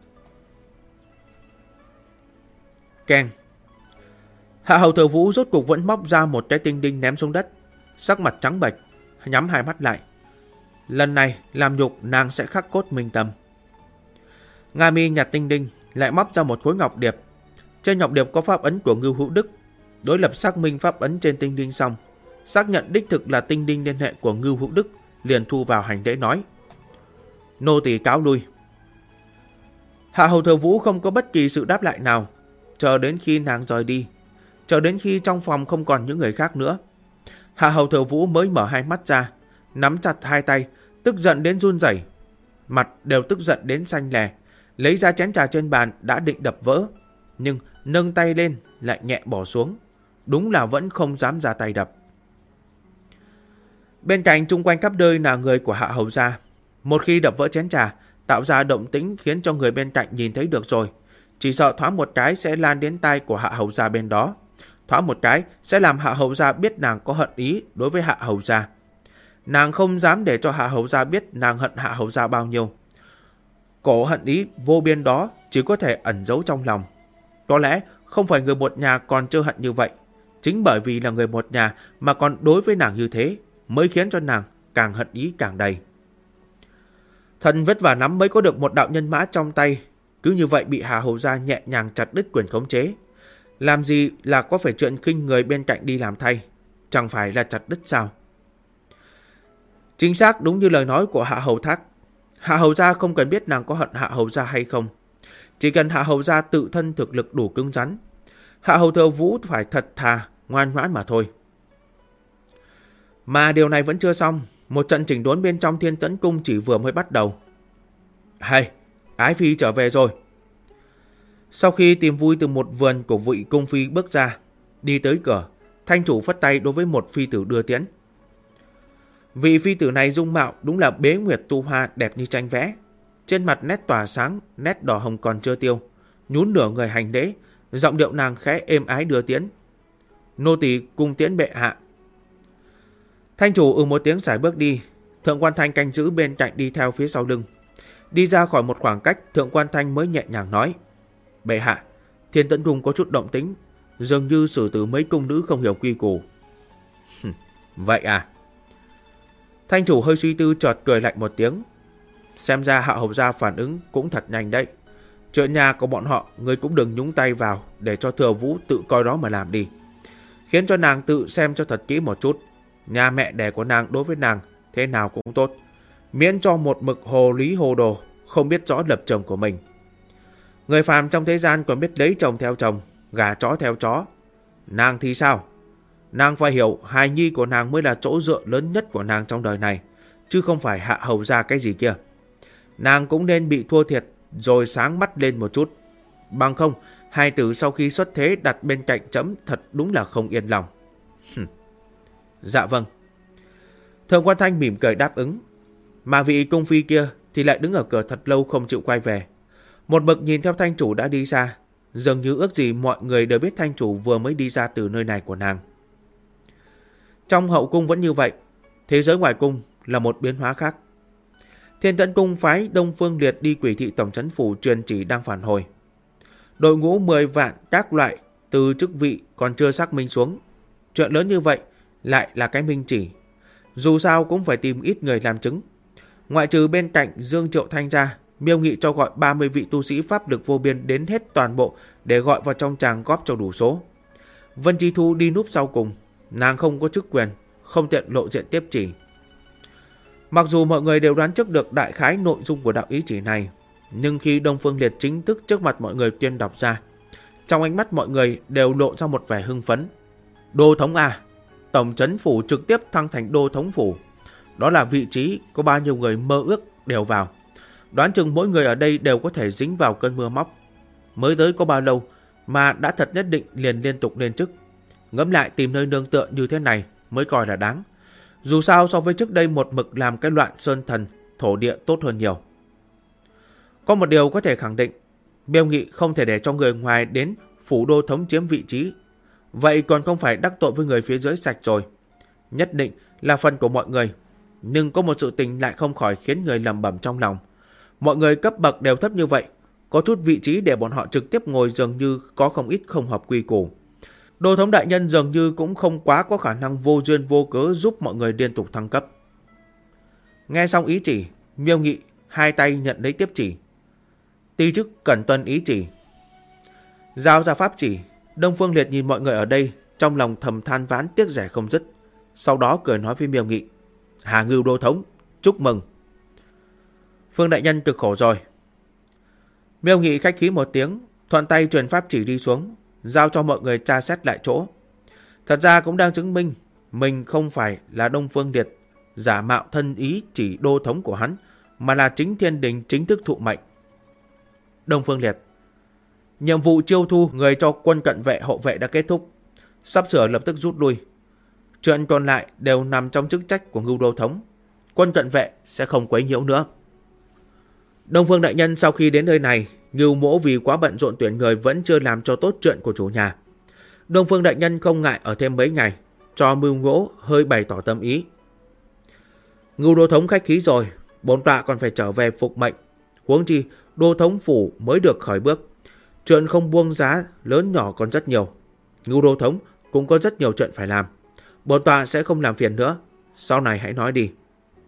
Keng. Hạ hầu Thừa Vũ rốt cục vẫn móc ra một cái tinh đinh ném xuống đất, sắc mặt trắng bệch, nhắm hai mắt lại. Lần này làm nhục nàng sẽ khắc cốt minh tâm. Nga Mi nhặt tinh đinh, lại móc ra một khối ngọc điệp. Trên ngọc điệp có pháp ấn của Ngưu Hữu Đức. Đối lập xác minh pháp ấn trên tinh đinh xong, xác nhận đích thực là tinh đinh liên hệ của Ngưu Hữu Đức, liền thu vào hành lễ nói: nô tỳ cáo lui. Hạ hầu Thừa Vũ không có bất kỳ sự đáp lại nào, chờ đến khi nàng rời đi, chờ đến khi trong phòng không còn những người khác nữa, Hạ hầu Thừa Vũ mới mở hai mắt ra, nắm chặt hai tay, tức giận đến run rẩy, mặt đều tức giận đến xanh lè, lấy ra chén trà trên bàn đã định đập vỡ, nhưng nâng tay lên lại nhẹ bỏ xuống, đúng là vẫn không dám ra tay đập. Bên cạnh chung quanh khắp nơi là người của Hạ hầu gia. Một khi đập vỡ chén trà, tạo ra động tĩnh khiến cho người bên cạnh nhìn thấy được rồi, chỉ sợ thoáng một cái sẽ lan đến tai của Hạ hầu gia bên đó, thoáng một cái sẽ làm Hạ hầu gia biết nàng có hận ý đối với Hạ hầu gia. Nàng không dám để cho Hạ hầu gia biết nàng hận Hạ hầu gia bao nhiêu. Cổ hận ý vô biên đó chỉ có thể ẩn giấu trong lòng. Có lẽ không phải người một nhà còn chưa hận như vậy, chính bởi vì là người một nhà mà còn đối với nàng như thế, mới khiến cho nàng càng hận ý càng đầy. Thần vất vả lắm mới có được một đạo nhân mã trong tay, cứ như vậy bị Hạ hầu gia nhẹ nhàng chặt đứt quyền khống chế. Làm gì là có phải chuyện khinh người bên cạnh đi làm thay, chẳng phải là chặt đứt sao? Chính xác đúng như lời nói của Hạ hầu Thác. Hạ hầu gia không cần biết nàng có hận Hạ hầu gia hay không, chỉ cần Hạ hầu gia tự thân thực lực đủ cứng rắn, Hạ hầu Thừa Vũ phải thật thà ngoan ngoãn mà thôi. Mà điều này vẫn chưa xong, một trận chỉnh đốn bên trong Thiên Tẫn Cung chỉ vừa mới bắt đầu. Hay, Ái Phi trở về rồi. Sau khi tìm vui từ một vườn của vị cung phi bước ra, đi tới cửa, thanh chủ phất tay đối với một phi tử đưa tiễn. Vị phi tử này dung mạo đúng là bế nguyệt tu hoa đẹp như tranh vẽ, trên mặt nét tỏa sáng, nét đỏ hồng còn chưa tiêu, nhún nửa người hành lễ, giọng điệu nàng khẽ êm ái đưa tiễn. Nô tỳ cung tiễn bệ hạ. Thanh chủ một tiếng sải bước đi, Thượng Quan Thanh canh giữ bên cạnh đi theo phía sau lưng. Đi ra khỏi một khoảng cách, Thượng Quan Thanh mới nhẹ nhàng nói: bệ hạ, Thiên Tẫn Cung có chút động tĩnh, dường như xử tử mấy cung nữ không hiểu quy củ. Vậy à? Thanh chủ hơi suy tư chợt cười lạnh một tiếng. xem ra Hạ Hầu gia phản ứng cũng thật nhanh đấy. Chuyện nhà của bọn họ, ngươi cũng đừng nhúng tay vào, để cho Thừa Vũ tự coi đó mà làm đi. Khiến cho nàng tự xem cho thật kỹ một chút. Nhà mẹ đẻ của nàng đối với nàng thế nào cũng tốt, miễn cho một mực hồ lý hồ đồ, không biết rõ lập trường của mình. Người phàm trong thế gian còn biết lấy chồng theo chồng, gả chó theo chó. Nàng thì sao? Nàng phải hiểu hài nhi của nàng mới là chỗ dựa lớn nhất của nàng trong đời này, chứ không phải Hạ Hầu gia cái gì kia. Nàng cũng nên bị thua thiệt rồi sáng mắt lên một chút. Bằng không, hai tử sau khi xuất thế đặt bên cạnh trẫm thật đúng là không yên lòng. Dạ vâng. Thượng Quan Thanh mỉm cười đáp ứng. Mà vị cung phi kia thì lại đứng ở cửa thật lâu không chịu quay về. Một mực nhìn theo Thanh chủ đã đi xa, dường như ước gì mọi người đều biết Thanh chủ vừa mới đi ra từ nơi này của nàng. Trong hậu cung vẫn như vậy, thế giới ngoài cung là một biến hóa khác. Thiên Tẫn cung phái Đông Phương Liệt đi Quỷ thị tổng trấn phủ truyền chỉ đang phản hồi. Đội ngũ 10 vạn các loại từ chức vị còn chưa xác minh xuống. Chuyện lớn như vậy lại là cái minh chỉ. Dù sao cũng phải tìm ít người làm chứng. Ngoại trừ bên cạnh Dương Triệu Thanh ra, Miêu Nghị cho gọi 30 vị tu sĩ pháp lực vô biên đến hết toàn bộ để gọi vào trong tràng góp cho đủ số. Vân Chi Thu đi núp sau cùng. Nàng không có chức quyền, không tiện lộ diện tiếp chỉ. Mặc dù mọi người đều đoán trước được đại khái nội dung của đạo ý chỉ này, nhưng khi Đông Phương Liệt chính thức trước mặt mọi người tuyên đọc ra, trong ánh mắt mọi người đều lộ ra một vẻ hưng phấn. Đô thống à, tổng trấn phủ trực tiếp thăng thành đô thống phủ. Đó là vị trí có bao nhiêu người mơ ước đều vào. Đoán chừng mỗi người ở đây đều có thể dính vào cơn mưa móc. Mới tới có bao lâu mà đã thật nhất định liền liên tục lên chức. Ngẫm lại tìm nơi nương tựa như thế này mới coi là đáng. Dù sao so với trước đây một mực làm cái loạn sơn thần, thổ địa tốt hơn nhiều. Có một điều có thể khẳng định, Miêu Nghị không thể để cho người ngoài đến phủ đô thống chiếm vị trí. Vậy còn không phải đắc tội với người phía dưới sạch rồi. Nhất định là phần của mọi người. Nhưng có một sự tình lại không khỏi khiến người lẩm bẩm trong lòng. Mọi người cấp bậc đều thấp như vậy, có chút vị trí để bọn họ trực tiếp ngồi dường như có không ít không hợp quy củ. Đô thống đại nhân dường như cũng không quá có khả năng vô duyên vô cớ giúp mọi người liên tục thăng cấp. Nghe xong ý chỉ, Miêu Nghị hai tay nhận lấy tiếp chỉ. Ti chức cần tuân ý chỉ. Giao ra pháp chỉ, Đông Phương Liệt nhìn mọi người ở đây, trong lòng thầm than vãn tiếc rẻ không dứt. Sau đó cười nói với Miêu Nghị: Hà Ngưu đô thống, chúc mừng. Phương đại nhân cực khổ rồi. Miêu Nghị khách khí một tiếng, thuận tay truyền pháp chỉ đi xuống, giao cho mọi người tra xét lại chỗ. Thật ra cũng đang chứng minh mình không phải là Đông Phương Liệt giả mạo thân ý chỉ đô thống của hắn, mà là chính thiên đình chính thức thụ mệnh. Đông Phương Liệt: nhiệm vụ chiêu thu người cho quân cận vệ hộ vệ đã kết thúc, sắp sửa lập tức rút lui. Chuyện còn lại đều nằm trong chức trách của Ngưu đô thống. Quân cận vệ sẽ không quấy nhiễu nữa. Đông Phương đại nhân sau khi đến nơi này, Ngưu mỗ vì quá bận rộn tuyển người vẫn chưa làm cho tốt chuyện của chủ nhà. Đông Phương đại nhân không ngại ở thêm mấy ngày, cho Mưu Ngỗ hơi bày tỏ tâm ý. Ngưu đô thống khách khí rồi, bổn tọa còn phải trở về phục mệnh. Huống chi đô thống phủ mới được khởi bước, chuyện không buông giá lớn nhỏ còn rất nhiều. Ngưu đô thống cũng có rất nhiều chuyện phải làm. Bổn tọa sẽ không làm phiền nữa, sau này hãy nói đi.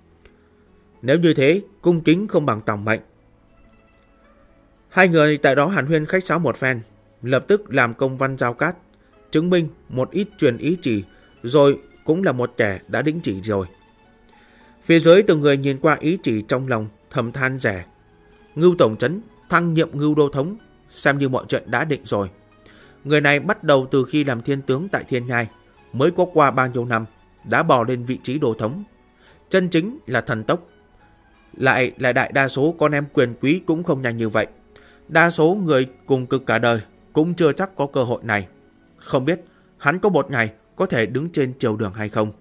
Nếu như thế, cung kính không bằng tòng mệnh. Hai người tại đó hàn huyên khách sáo một phen, lập tức làm công văn giao cát, chứng minh một ít truyền ý chỉ, rồi cũng là một kẻ đã đính chỉ rồi. Phía dưới từng người nhìn qua ý chỉ trong lòng thầm than rẻ. Ngưu tổng trấn thăng nhiệm Ngưu đô thống, xem như mọi chuyện đã định rồi. Người này bắt đầu từ khi làm thiên tướng tại Thiên Nhai, mới có qua bao nhiêu năm đã bò lên vị trí đô thống. Chân chính là thần tốc. Lại là đại đa số con em quyền quý cũng không nhanh như vậy. Đa số người cùng cực cả đời cũng chưa chắc có cơ hội này. Không biết hắn có một ngày có thể đứng trên triều đường hay không.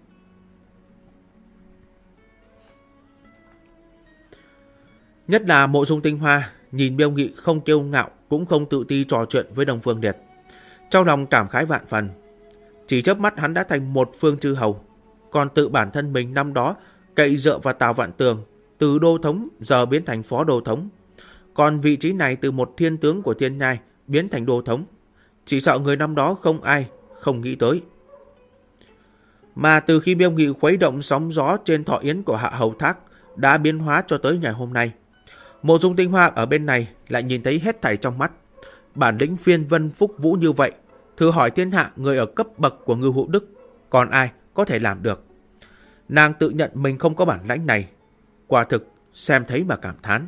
Nhất là Mộ Dung Tinh Hoa nhìn Miêu Nghị không kiêu ngạo cũng không tự ti trò chuyện với Đông Phương Liệt, trong lòng cảm khái vạn phần. Chỉ chớp mắt hắn đã thành một phương chư hầu, còn tự bản thân mình năm đó cậy dựa vào Tào Vạn Tường, từ đô thống giờ biến thành phó đô thống. Còn vị trí này từ một thiên tướng của Thiên Nhai biến thành đô thống, chỉ sợ người năm đó không ai không nghĩ tới. Mà từ khi Miêu Nghị khuấy động sóng gió trên thọ yến của Hạ Hầu Thác, đã biến hóa cho tới ngày hôm nay. Mộ Dung Tinh Hoa ở bên này lại nhìn thấy hết thảy trong mắt. Bản lĩnh phiên vân phúc vũ như vậy, thử hỏi thiên hạ người ở cấp bậc của Ngưu Hữu Đức, còn ai có thể làm được? Nàng tự nhận mình không có bản lãnh này, quả thực xem thấy mà cảm thán.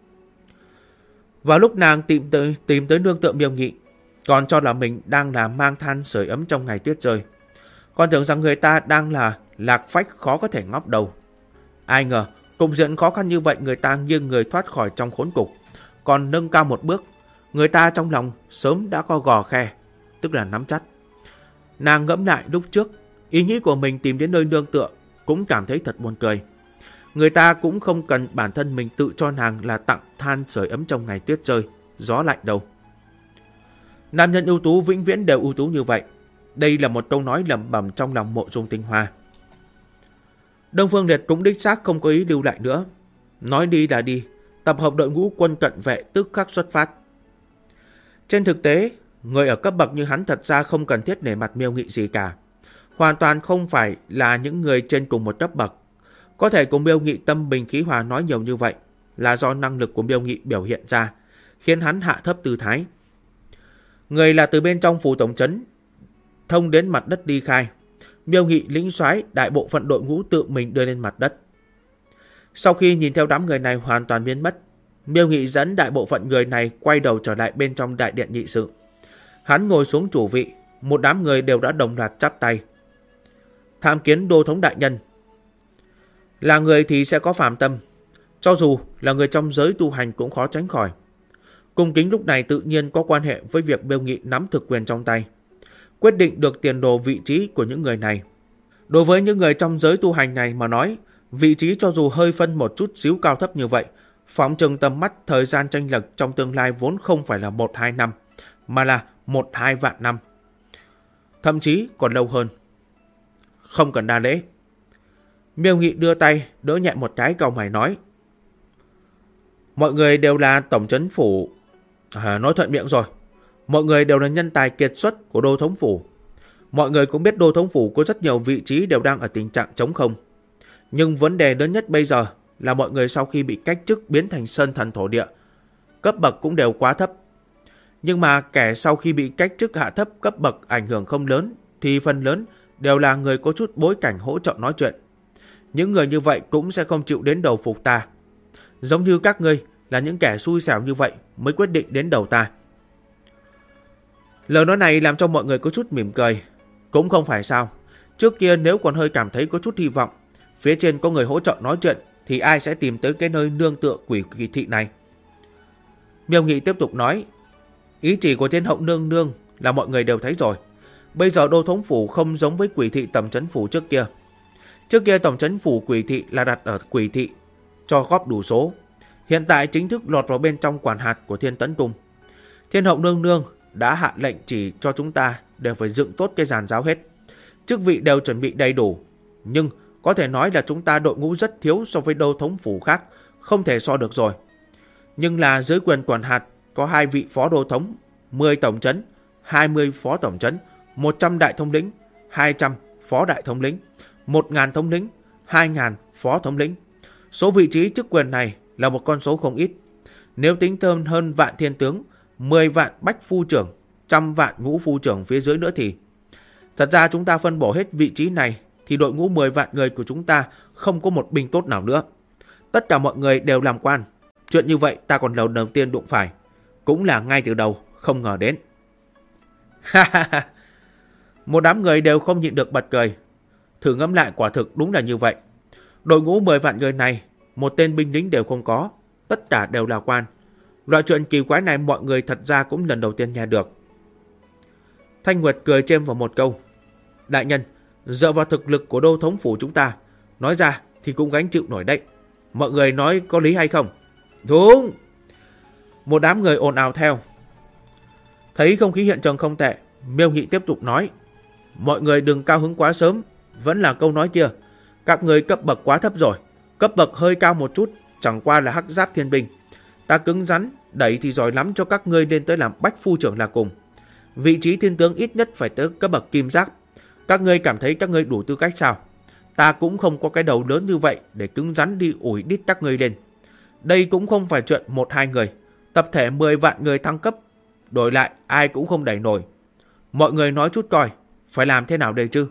Vào lúc nàng tìm tới nương tựa Miêu Nghị, còn cho là mình đang là mang than sưởi ấm trong ngày tuyết rơi, còn tưởng rằng người ta đang là lạc phách khó có thể ngóc đầu. Ai ngờ cục diện khó khăn như vậy, người ta nghiêng người thoát khỏi trong khốn cục, còn nâng cao một bước, người ta trong lòng sớm đã có gò khe, tức là nắm chắc. Nàng ngẫm lại lúc trước, ý nghĩ của mình tìm đến nơi nương tựa cũng cảm thấy thật buồn cười. Người ta cũng không cần bản thân mình tự cho nàng là tặng than sưởi ấm trong ngày tuyết rơi, gió lạnh đâu. Nam nhân ưu tú vĩnh viễn đều ưu tú như vậy. Đây là một câu nói lẩm bẩm trong lòng Mộ Dung Tinh Hoa. Đông Phương Liệt cũng đích xác không có ý lưu lại nữa. Nói đi là đi, tập hợp đội ngũ quân cận vệ tức khắc xuất phát. Trên thực tế, người ở cấp bậc như hắn thật ra không cần thiết nể mặt Miêu Nghị gì cả. Hoàn toàn không phải là những người trên cùng một cấp bậc. Có thể cùng Miêu Nghị tâm bình khí hòa nói nhiều như vậy là do năng lực của Miêu Nghị biểu hiện ra, khiến hắn hạ thấp tư thái. Người là từ bên trong phủ tổng trấn thông đến mặt đất đi khai. Miêu Nghị lĩnh soái đại bộ phận đội ngũ tự mình đưa lên mặt đất. Sau khi nhìn theo đám người này hoàn toàn biến mất, Miêu Nghị dẫn đại bộ phận người này quay đầu trở lại bên trong đại điện nghị sự. Hắn ngồi xuống chủ vị, một đám người đều đã đồng loạt chắp tay. Tham kiến đô thống đại nhân. Là người thì sẽ có phàm tâm, cho dù là người trong giới tu hành cũng khó tránh khỏi. Cung kính lúc này tự nhiên có quan hệ với việc Miêu Nghị nắm thực quyền trong tay, quyết định được tiền đồ vị trí của những người này. Đối với những người trong giới tu hành này mà nói, vị trí cho dù hơi phân một chút xíu cao thấp như vậy, phóng chừng tầm mắt thời gian chênh lệch trong tương lai vốn không phải là 1-2 năm, mà là 1-2 vạn năm. Thậm chí còn lâu hơn. Không cần đa lễ. Miêu Nghị đưa tay đỡ nhẹ một cái, cau mày nói: mọi người đều là tổng trấn phủ. Nói thuận miệng rồi. Mọi người đều là nhân tài kiệt xuất của đô thống phủ. Mọi người cũng biết đô thống phủ có rất nhiều vị trí đều đang ở tình trạng trống không. Nhưng vấn đề lớn nhất bây giờ là mọi người sau khi bị cách chức biến thành sơn thần thổ địa, cấp bậc cũng đều quá thấp. Nhưng mà kẻ sau khi bị cách chức hạ thấp cấp bậc ảnh hưởng không lớn, thì phần lớn đều là người có chút bối cảnh hỗ trợ nói chuyện. Những người như vậy cũng sẽ không chịu đến đầu phục ta. Giống như các ngươi là những kẻ xui xẻo như vậy mới quyết định đến đầu ta. Lời nói này làm cho mọi người có chút mỉm cười. Cũng không phải sao. Trước kia nếu còn hơi cảm thấy có chút hy vọng, phía trên có người hỗ trợ nói chuyện, thì ai sẽ tìm tới cái nơi nương tựa quỷ kỳ thị này. Miêu Nghị tiếp tục nói: ý chỉ của Thiên Hậu nương nương là mọi người đều thấy rồi. Bây giờ đô thống phủ không giống với quỷ thị tầm trấn phủ trước kia. Trước kia tổng trấn phủ quỷ thị là đặt ở quỷ thị cho góp đủ số. Hiện tại chính thức lọt vào bên trong quản hạt của Thiên Tấn Cung. Thiên Hậu nương nương đã hạ lệnh chỉ cho chúng ta đều phải dựng tốt cái giàn giáo hết. Chức vị đều chuẩn bị đầy đủ. Nhưng có thể nói là chúng ta đội ngũ rất thiếu so với đô thống phủ khác, không thể so được rồi. Nhưng là dưới quyền quản hạt có 2 vị phó đô thống, 10 tổng trấn, 20 phó tổng trấn, 100 đại thống lĩnh, 200 phó đại thống lĩnh, 1.000 thống lĩnh, 2.000 phó thống lĩnh. Số vị trí chức quyền này là một con số không ít. Nếu tính hơn vạn thiên tướng, 10 vạn bách phu trưởng, 100 vạn ngũ phu trưởng phía dưới nữa thì... Thật ra chúng ta phân bổ hết vị trí này thì đội ngũ 10 vạn người của chúng ta không có một binh tốt nào nữa. Tất cả mọi người đều làm quan. Chuyện như vậy ta còn lần đầu tiên đụng phải. Cũng là ngay từ đầu không ngờ đến. Một đám người đều không nhịn được bật cười. Thử ngẫm lại quả thực đúng là như vậy. Đội ngũ 10 vạn người này, một tên binh lính đều không có. Tất cả đều là quan. Loại chuyện kỳ quái này mọi người thật ra cũng lần đầu tiên nghe được. Thanh Nguyệt cười chêm vào một câu: đại nhân, dựa vào thực lực của đô thống phủ chúng ta, nói ra thì cũng gánh chịu nổi đấy. Mọi người nói có lý hay không? Đúng. Một đám người ồn ào theo. Thấy không khí hiện trường không tệ, Miêu Nghị tiếp tục nói: mọi người đừng cao hứng quá sớm. Vẫn là câu nói kia, các người cấp bậc quá thấp rồi. Cấp bậc hơi cao một chút chẳng qua là hắc giáp thiên binh. Ta cứng rắn đẩy thì giỏi lắm cho các ngươi lên tới làm bách phu trưởng là cùng. Vị trí thiên tướng ít nhất phải tới cấp bậc kim giáp. Các ngươi cảm thấy các ngươi đủ tư cách sao? Ta cũng không có cái đầu lớn như vậy để cứng rắn đi ủi đít các ngươi lên. Đây cũng không phải chuyện 1-2 người. Tập thể 10 vạn người thăng cấp, đổi lại ai cũng không đẩy nổi. Mọi người nói chút coi, phải làm thế nào đây chứ?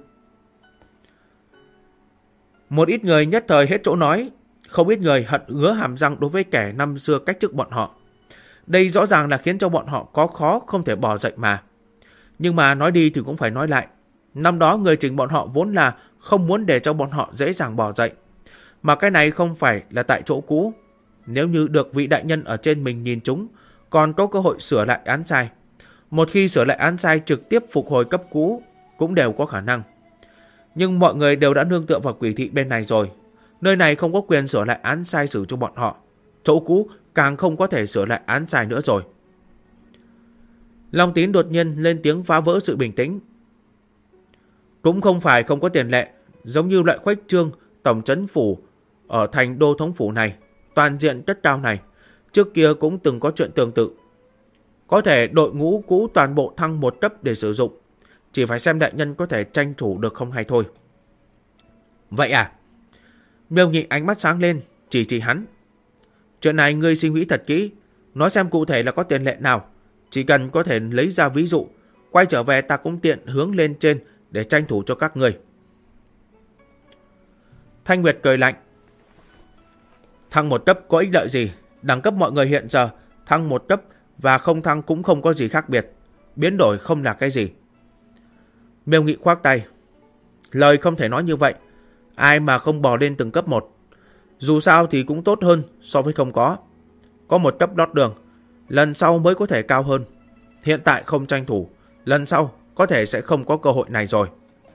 Một ít người nhất thời hết chỗ nói, không ít người hận ngứa hàm răng đối với kẻ năm xưa cách chức bọn họ. Đây rõ ràng là khiến cho bọn họ có khó không thể bò dậy mà. Nhưng mà nói đi thì cũng phải nói lại. Năm đó người chỉnh bọn họ vốn là không muốn để cho bọn họ dễ dàng bò dậy. Mà cái này không phải là tại chỗ cũ. Nếu như được vị đại nhân ở trên mình nhìn chúng, còn có cơ hội sửa lại án sai. Một khi sửa lại án sai trực tiếp phục hồi cấp cũ cũng đều có khả năng. Nhưng mọi người đều đã nương tựa vào quỷ thị bên này rồi. Nơi này không có quyền sửa lại án sai xử cho bọn họ. Chỗ cũ càng không có thể sửa lại án sai nữa rồi. Long Tín đột nhiên lên tiếng phá vỡ sự bình tĩnh. Cũng không phải không có tiền lệ. Giống như loại khuếch trương tổng trấn phủ ở thành đô thống phủ này, toàn diện chất cao này, trước kia cũng từng có chuyện tương tự. Có thể đội ngũ cũ toàn bộ thăng một cấp để sử dụng. Chỉ phải xem đại nhân có thể tranh thủ được không hay thôi. Vậy à? Miêu Nghị ánh mắt sáng lên, chỉ hắn. Chuyện này ngươi suy nghĩ thật kỹ, nói xem cụ thể là có tiền lệ nào. Chỉ cần có thể lấy ra ví dụ, quay trở về ta cũng tiện hướng lên trên để tranh thủ cho các ngươi. Thanh Nguyệt cười lạnh. Thăng một cấp có ích lợi gì? Đẳng cấp mọi người hiện giờ thăng một cấp và không thăng cũng không có gì khác biệt. Biến đổi không là cái gì. Miêu Nghị khoác tay. Lời không thể nói như vậy. Ai mà không bò lên từng cấp một. Dù sao thì cũng tốt hơn so với không có. Có một cấp lót đường, lần sau mới có thể cao hơn. Hiện tại không tranh thủ, lần sau có thể sẽ không có cơ hội này rồi.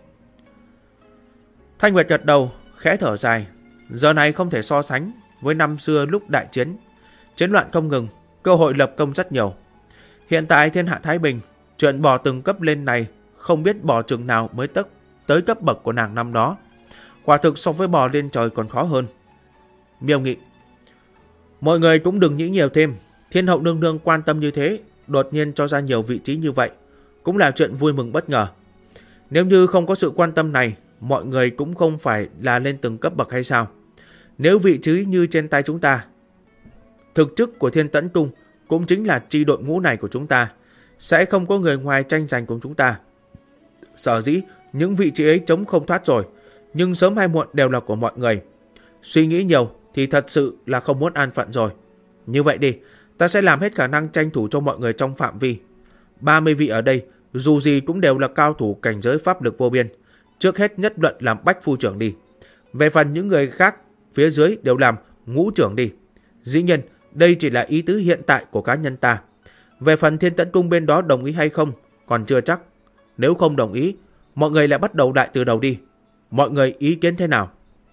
Thanh Nguyệt gật đầu, khẽ thở dài. Giờ này không thể so sánh với năm xưa lúc đại chiến. Chiến loạn không ngừng, cơ hội lập công rất nhiều. Hiện tại thiên hạ thái bình, chuyện bò từng cấp lên này không biết bò chừng nào mới tới cấp bậc của nàng năm đó. Quả thực so với bò lên trời còn khó hơn. Miêu Nghị. Mọi người cũng đừng nghĩ nhiều thêm. Thiên hậu nương nương quan tâm như thế, đột nhiên cho ra nhiều vị trí như vậy, cũng là chuyện vui mừng bất ngờ. Nếu như không có sự quan tâm này, mọi người cũng không phải là lên từng cấp bậc hay sao? Nếu vị trí như trên tay chúng ta, thực chức của Thiên Tẫn Cung cũng chính là chi đội ngũ này của chúng ta, sẽ không có người ngoài tranh giành cùng chúng ta. Sở dĩ những vị trí ấy trống không thoát rồi, nhưng sớm hay muộn đều là của mọi người. Suy nghĩ nhiều thì thật sự là không muốn an phận rồi. Như vậy đi, ta sẽ làm hết khả năng tranh thủ cho mọi người trong phạm vi. 30 vị ở đây, dù gì cũng đều là cao thủ cảnh giới pháp lực vô biên. Trước hết nhất luận làm bách phu trưởng đi. Về phần những người khác, phía dưới đều làm ngũ trưởng đi. Dĩ nhiên, đây chỉ là ý tứ hiện tại của cá nhân ta. Về phần Thiên Tẫn Cung bên đó đồng ý hay không, còn chưa chắc. Nếu không đồng ý, mọi người lại bắt đầu đại từ đầu đi. Mọi người ý kiến thế nào?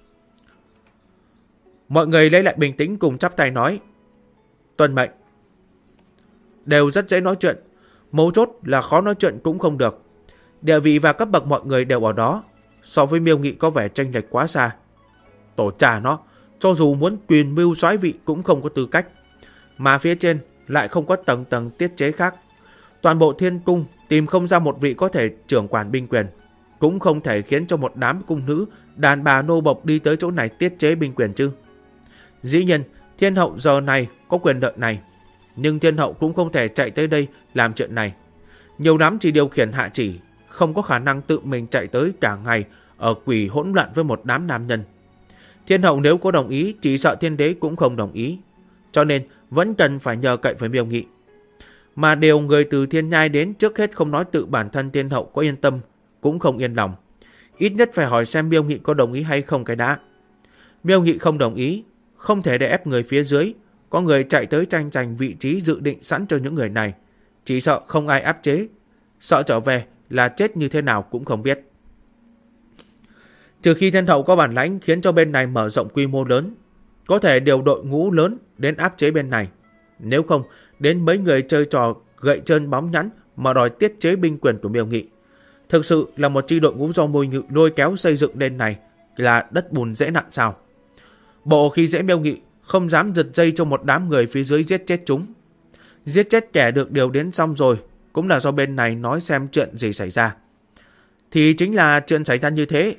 Mọi người lấy lại bình tĩnh cùng chắp tay nói. Tuân mệnh. Đều rất dễ nói chuyện. Mấu chốt là khó nói chuyện cũng không được. Địa vị và cấp bậc mọi người đều ở đó. So với Miêu Nghị có vẻ chênh lệch quá xa. Tổ trà nó, cho dù muốn quyền mưu soái vị cũng không có tư cách. Mà phía trên lại không có tầng tầng tiết chế khác. Toàn bộ Thiên Cung tìm không ra một vị có thể trưởng quản binh quyền. Cũng không thể khiến cho một đám cung nữ, đàn bà nô bộc đi tới chỗ này tiết chế binh quyền chứ. Dĩ nhiên, Thiên Hậu giờ này có quyền lợi này. Nhưng Thiên Hậu cũng không thể chạy tới đây làm chuyện này. Nhiều lắm chỉ điều khiển hạ chỉ, không có khả năng tự mình chạy tới cả ngày ở quỷ hỗn loạn với một đám nam nhân. Thiên Hậu nếu có đồng ý, chỉ sợ Thiên Đế cũng không đồng ý. Cho nên vẫn cần phải nhờ cậy với Miêu Nghị. Mà điều người từ Thiên Nhai đến trước hết không nói tự bản thân Thiên Hậu có yên tâm, cũng không yên lòng. Ít nhất phải hỏi xem Miêu Nghị có đồng ý hay không cái đã. Miêu Nghị không đồng ý, không thể để ép người phía dưới. Có người chạy tới tranh giành vị trí dự định sẵn cho những người này. Chỉ sợ không ai áp chế. Sợ trở về là chết như thế nào cũng không biết. Trừ khi Thiên Hậu có bản lãnh khiến cho bên này mở rộng quy mô lớn, có thể điều đội ngũ lớn đến áp chế bên này. Nếu không, đến mấy người chơi trò gậy trơn bóng nhắn mà đòi tiết chế binh quyền của Miêu Nghị. Thực sự là một chi đội ngũ do Môi Ngự lôi kéo xây dựng lên này là đất bùn dễ nặn sao. Bộ khi dễ Miêu Nghị không dám giật dây cho một đám người phía dưới giết chết chúng. Giết chết kẻ được điều đến xong rồi cũng là do bên này nói xem chuyện gì xảy ra. Thì chính là chuyện xảy ra như thế.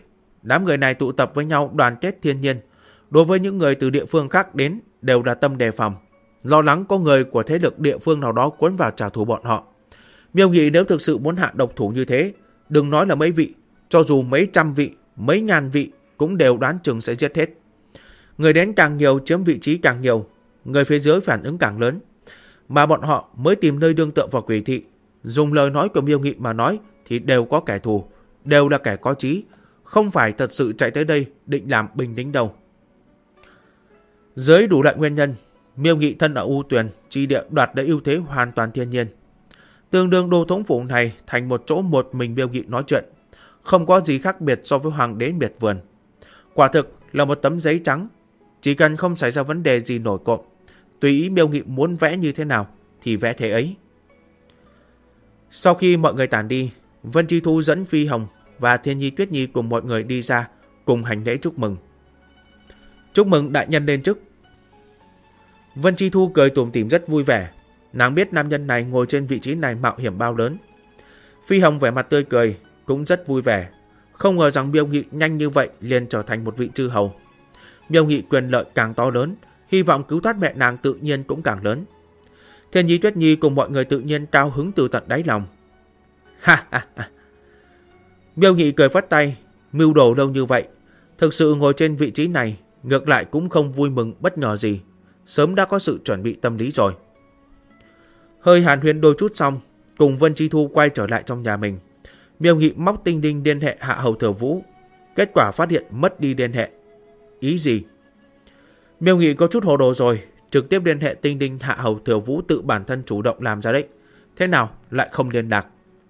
Đám người này tụ tập với nhau đoàn kết thiên nhiên. Đối với những người từ địa phương khác đến đều là tâm đề phòng, lo lắng có người của thế lực địa phương nào đó cuốn vào trả thù bọn họ. Miêu Nghị nếu thực sự muốn hạ độc thủ như thế, đừng nói là mấy vị, cho dù mấy trăm vị, mấy ngàn vị cũng đều đoán chừng sẽ giết hết. Người đến càng nhiều chiếm vị trí càng nhiều, người phía dưới phản ứng càng lớn. Mà bọn họ mới tìm nơi đương tựa vào quỷ thị. Dùng lời nói của Miêu Nghị mà nói thì đều có kẻ thù, đều là kẻ có trí, không phải thật sự chạy tới đây định làm binh lính đâu. Dưới đủ loại nguyên nhân, Miêu Nghị thân ở U Tuyền chi địa đoạt lấy ưu thế hoàn toàn thiên nhiên. Tương đương đô thống phủ này thành một chỗ một mình Miêu Nghị nói chuyện, không có gì khác biệt so với hoàng đế miệt vườn. Quả thực là một tấm giấy trắng, chỉ cần không xảy ra vấn đề gì nổi cộm, tùy ý Miêu Nghị muốn vẽ như thế nào thì vẽ thế ấy. Sau khi mọi người tản đi, Vân Chi Thu dẫn Phi Hồng và Thiên Nhi Tuyết Nhi cùng mọi người đi ra cùng hành lễ chúc mừng. Chúc mừng đại nhân lên chức. Vân Chi Thu cười tủm tỉm rất vui vẻ. Nàng biết nam nhân này ngồi trên vị trí này mạo hiểm bao lớn. Phi Hồng vẻ mặt tươi cười cũng rất vui vẻ. Không ngờ rằng Miêu Nghị nhanh như vậy liền trở thành một vị chư hầu. Miêu Nghị quyền lợi càng to lớn, hy vọng cứu thoát mẹ nàng tự nhiên cũng càng lớn. Thiên Nhi Tuyết Nhi cùng mọi người tự nhiên cao hứng từ tận đáy lòng. Ha ha ha. Miêu Nghị cười phất tay, mưu đồ lâu như vậy, thực sự ngồi trên vị trí này, ngược lại cũng không vui mừng bất ngờ gì, sớm đã có sự chuẩn bị tâm lý rồi. Hơi hàn huyên đôi chút xong, cùng Vân Chi Thu quay trở lại trong nhà mình. Miêu Nghị móc Tinh Đinh liên hệ Hạ Hầu Thừa Vũ, kết quả phát hiện mất đi liên hệ. Ý gì? Miêu Nghị có chút hồ đồ rồi, trực tiếp liên hệ Tinh Đinh Hạ Hầu Thừa Vũ tự bản thân chủ động làm ra đấy. Thế nào lại không liên lạc?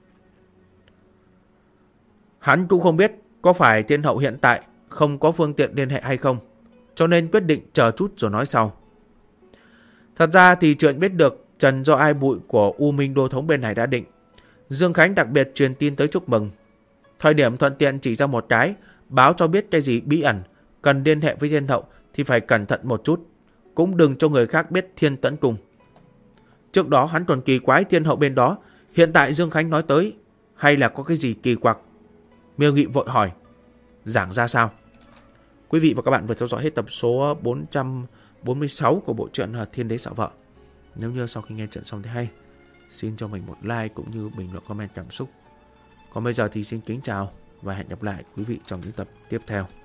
Hắn cũng không biết có phải thiên hậu hiện tại không có phương tiện liên hệ hay không, cho nên quyết định chờ chút rồi nói sau. Thật ra thì chuyện biết được trần do ai bụi của U Minh đô thống bên này đã định. Dương Khánh đặc biệt truyền tin tới chúc mừng. Thời điểm thuận tiện chỉ ra một cái, báo cho biết cái gì bí ẩn, cần liên hệ với thiên hậu thì phải cẩn thận một chút, cũng đừng cho người khác biết Thiên Tẫn Cung. Trước đó hắn còn kỳ quái thiên hậu bên đó, hiện tại Dương Khánh nói tới, hay là có cái gì kỳ quặc? Miêu Nghị vội hỏi, giảng ra sao? Quý vị và các bạn vừa theo dõi hết tập số 446 của bộ truyện Thiên Đế Sợ Vợ. Nếu như sau khi nghe chuyện xong thấy hay, xin cho mình một like cũng như bình luận comment cảm xúc. Còn bây giờ thì xin kính chào và hẹn gặp lại quý vị trong những tập tiếp theo.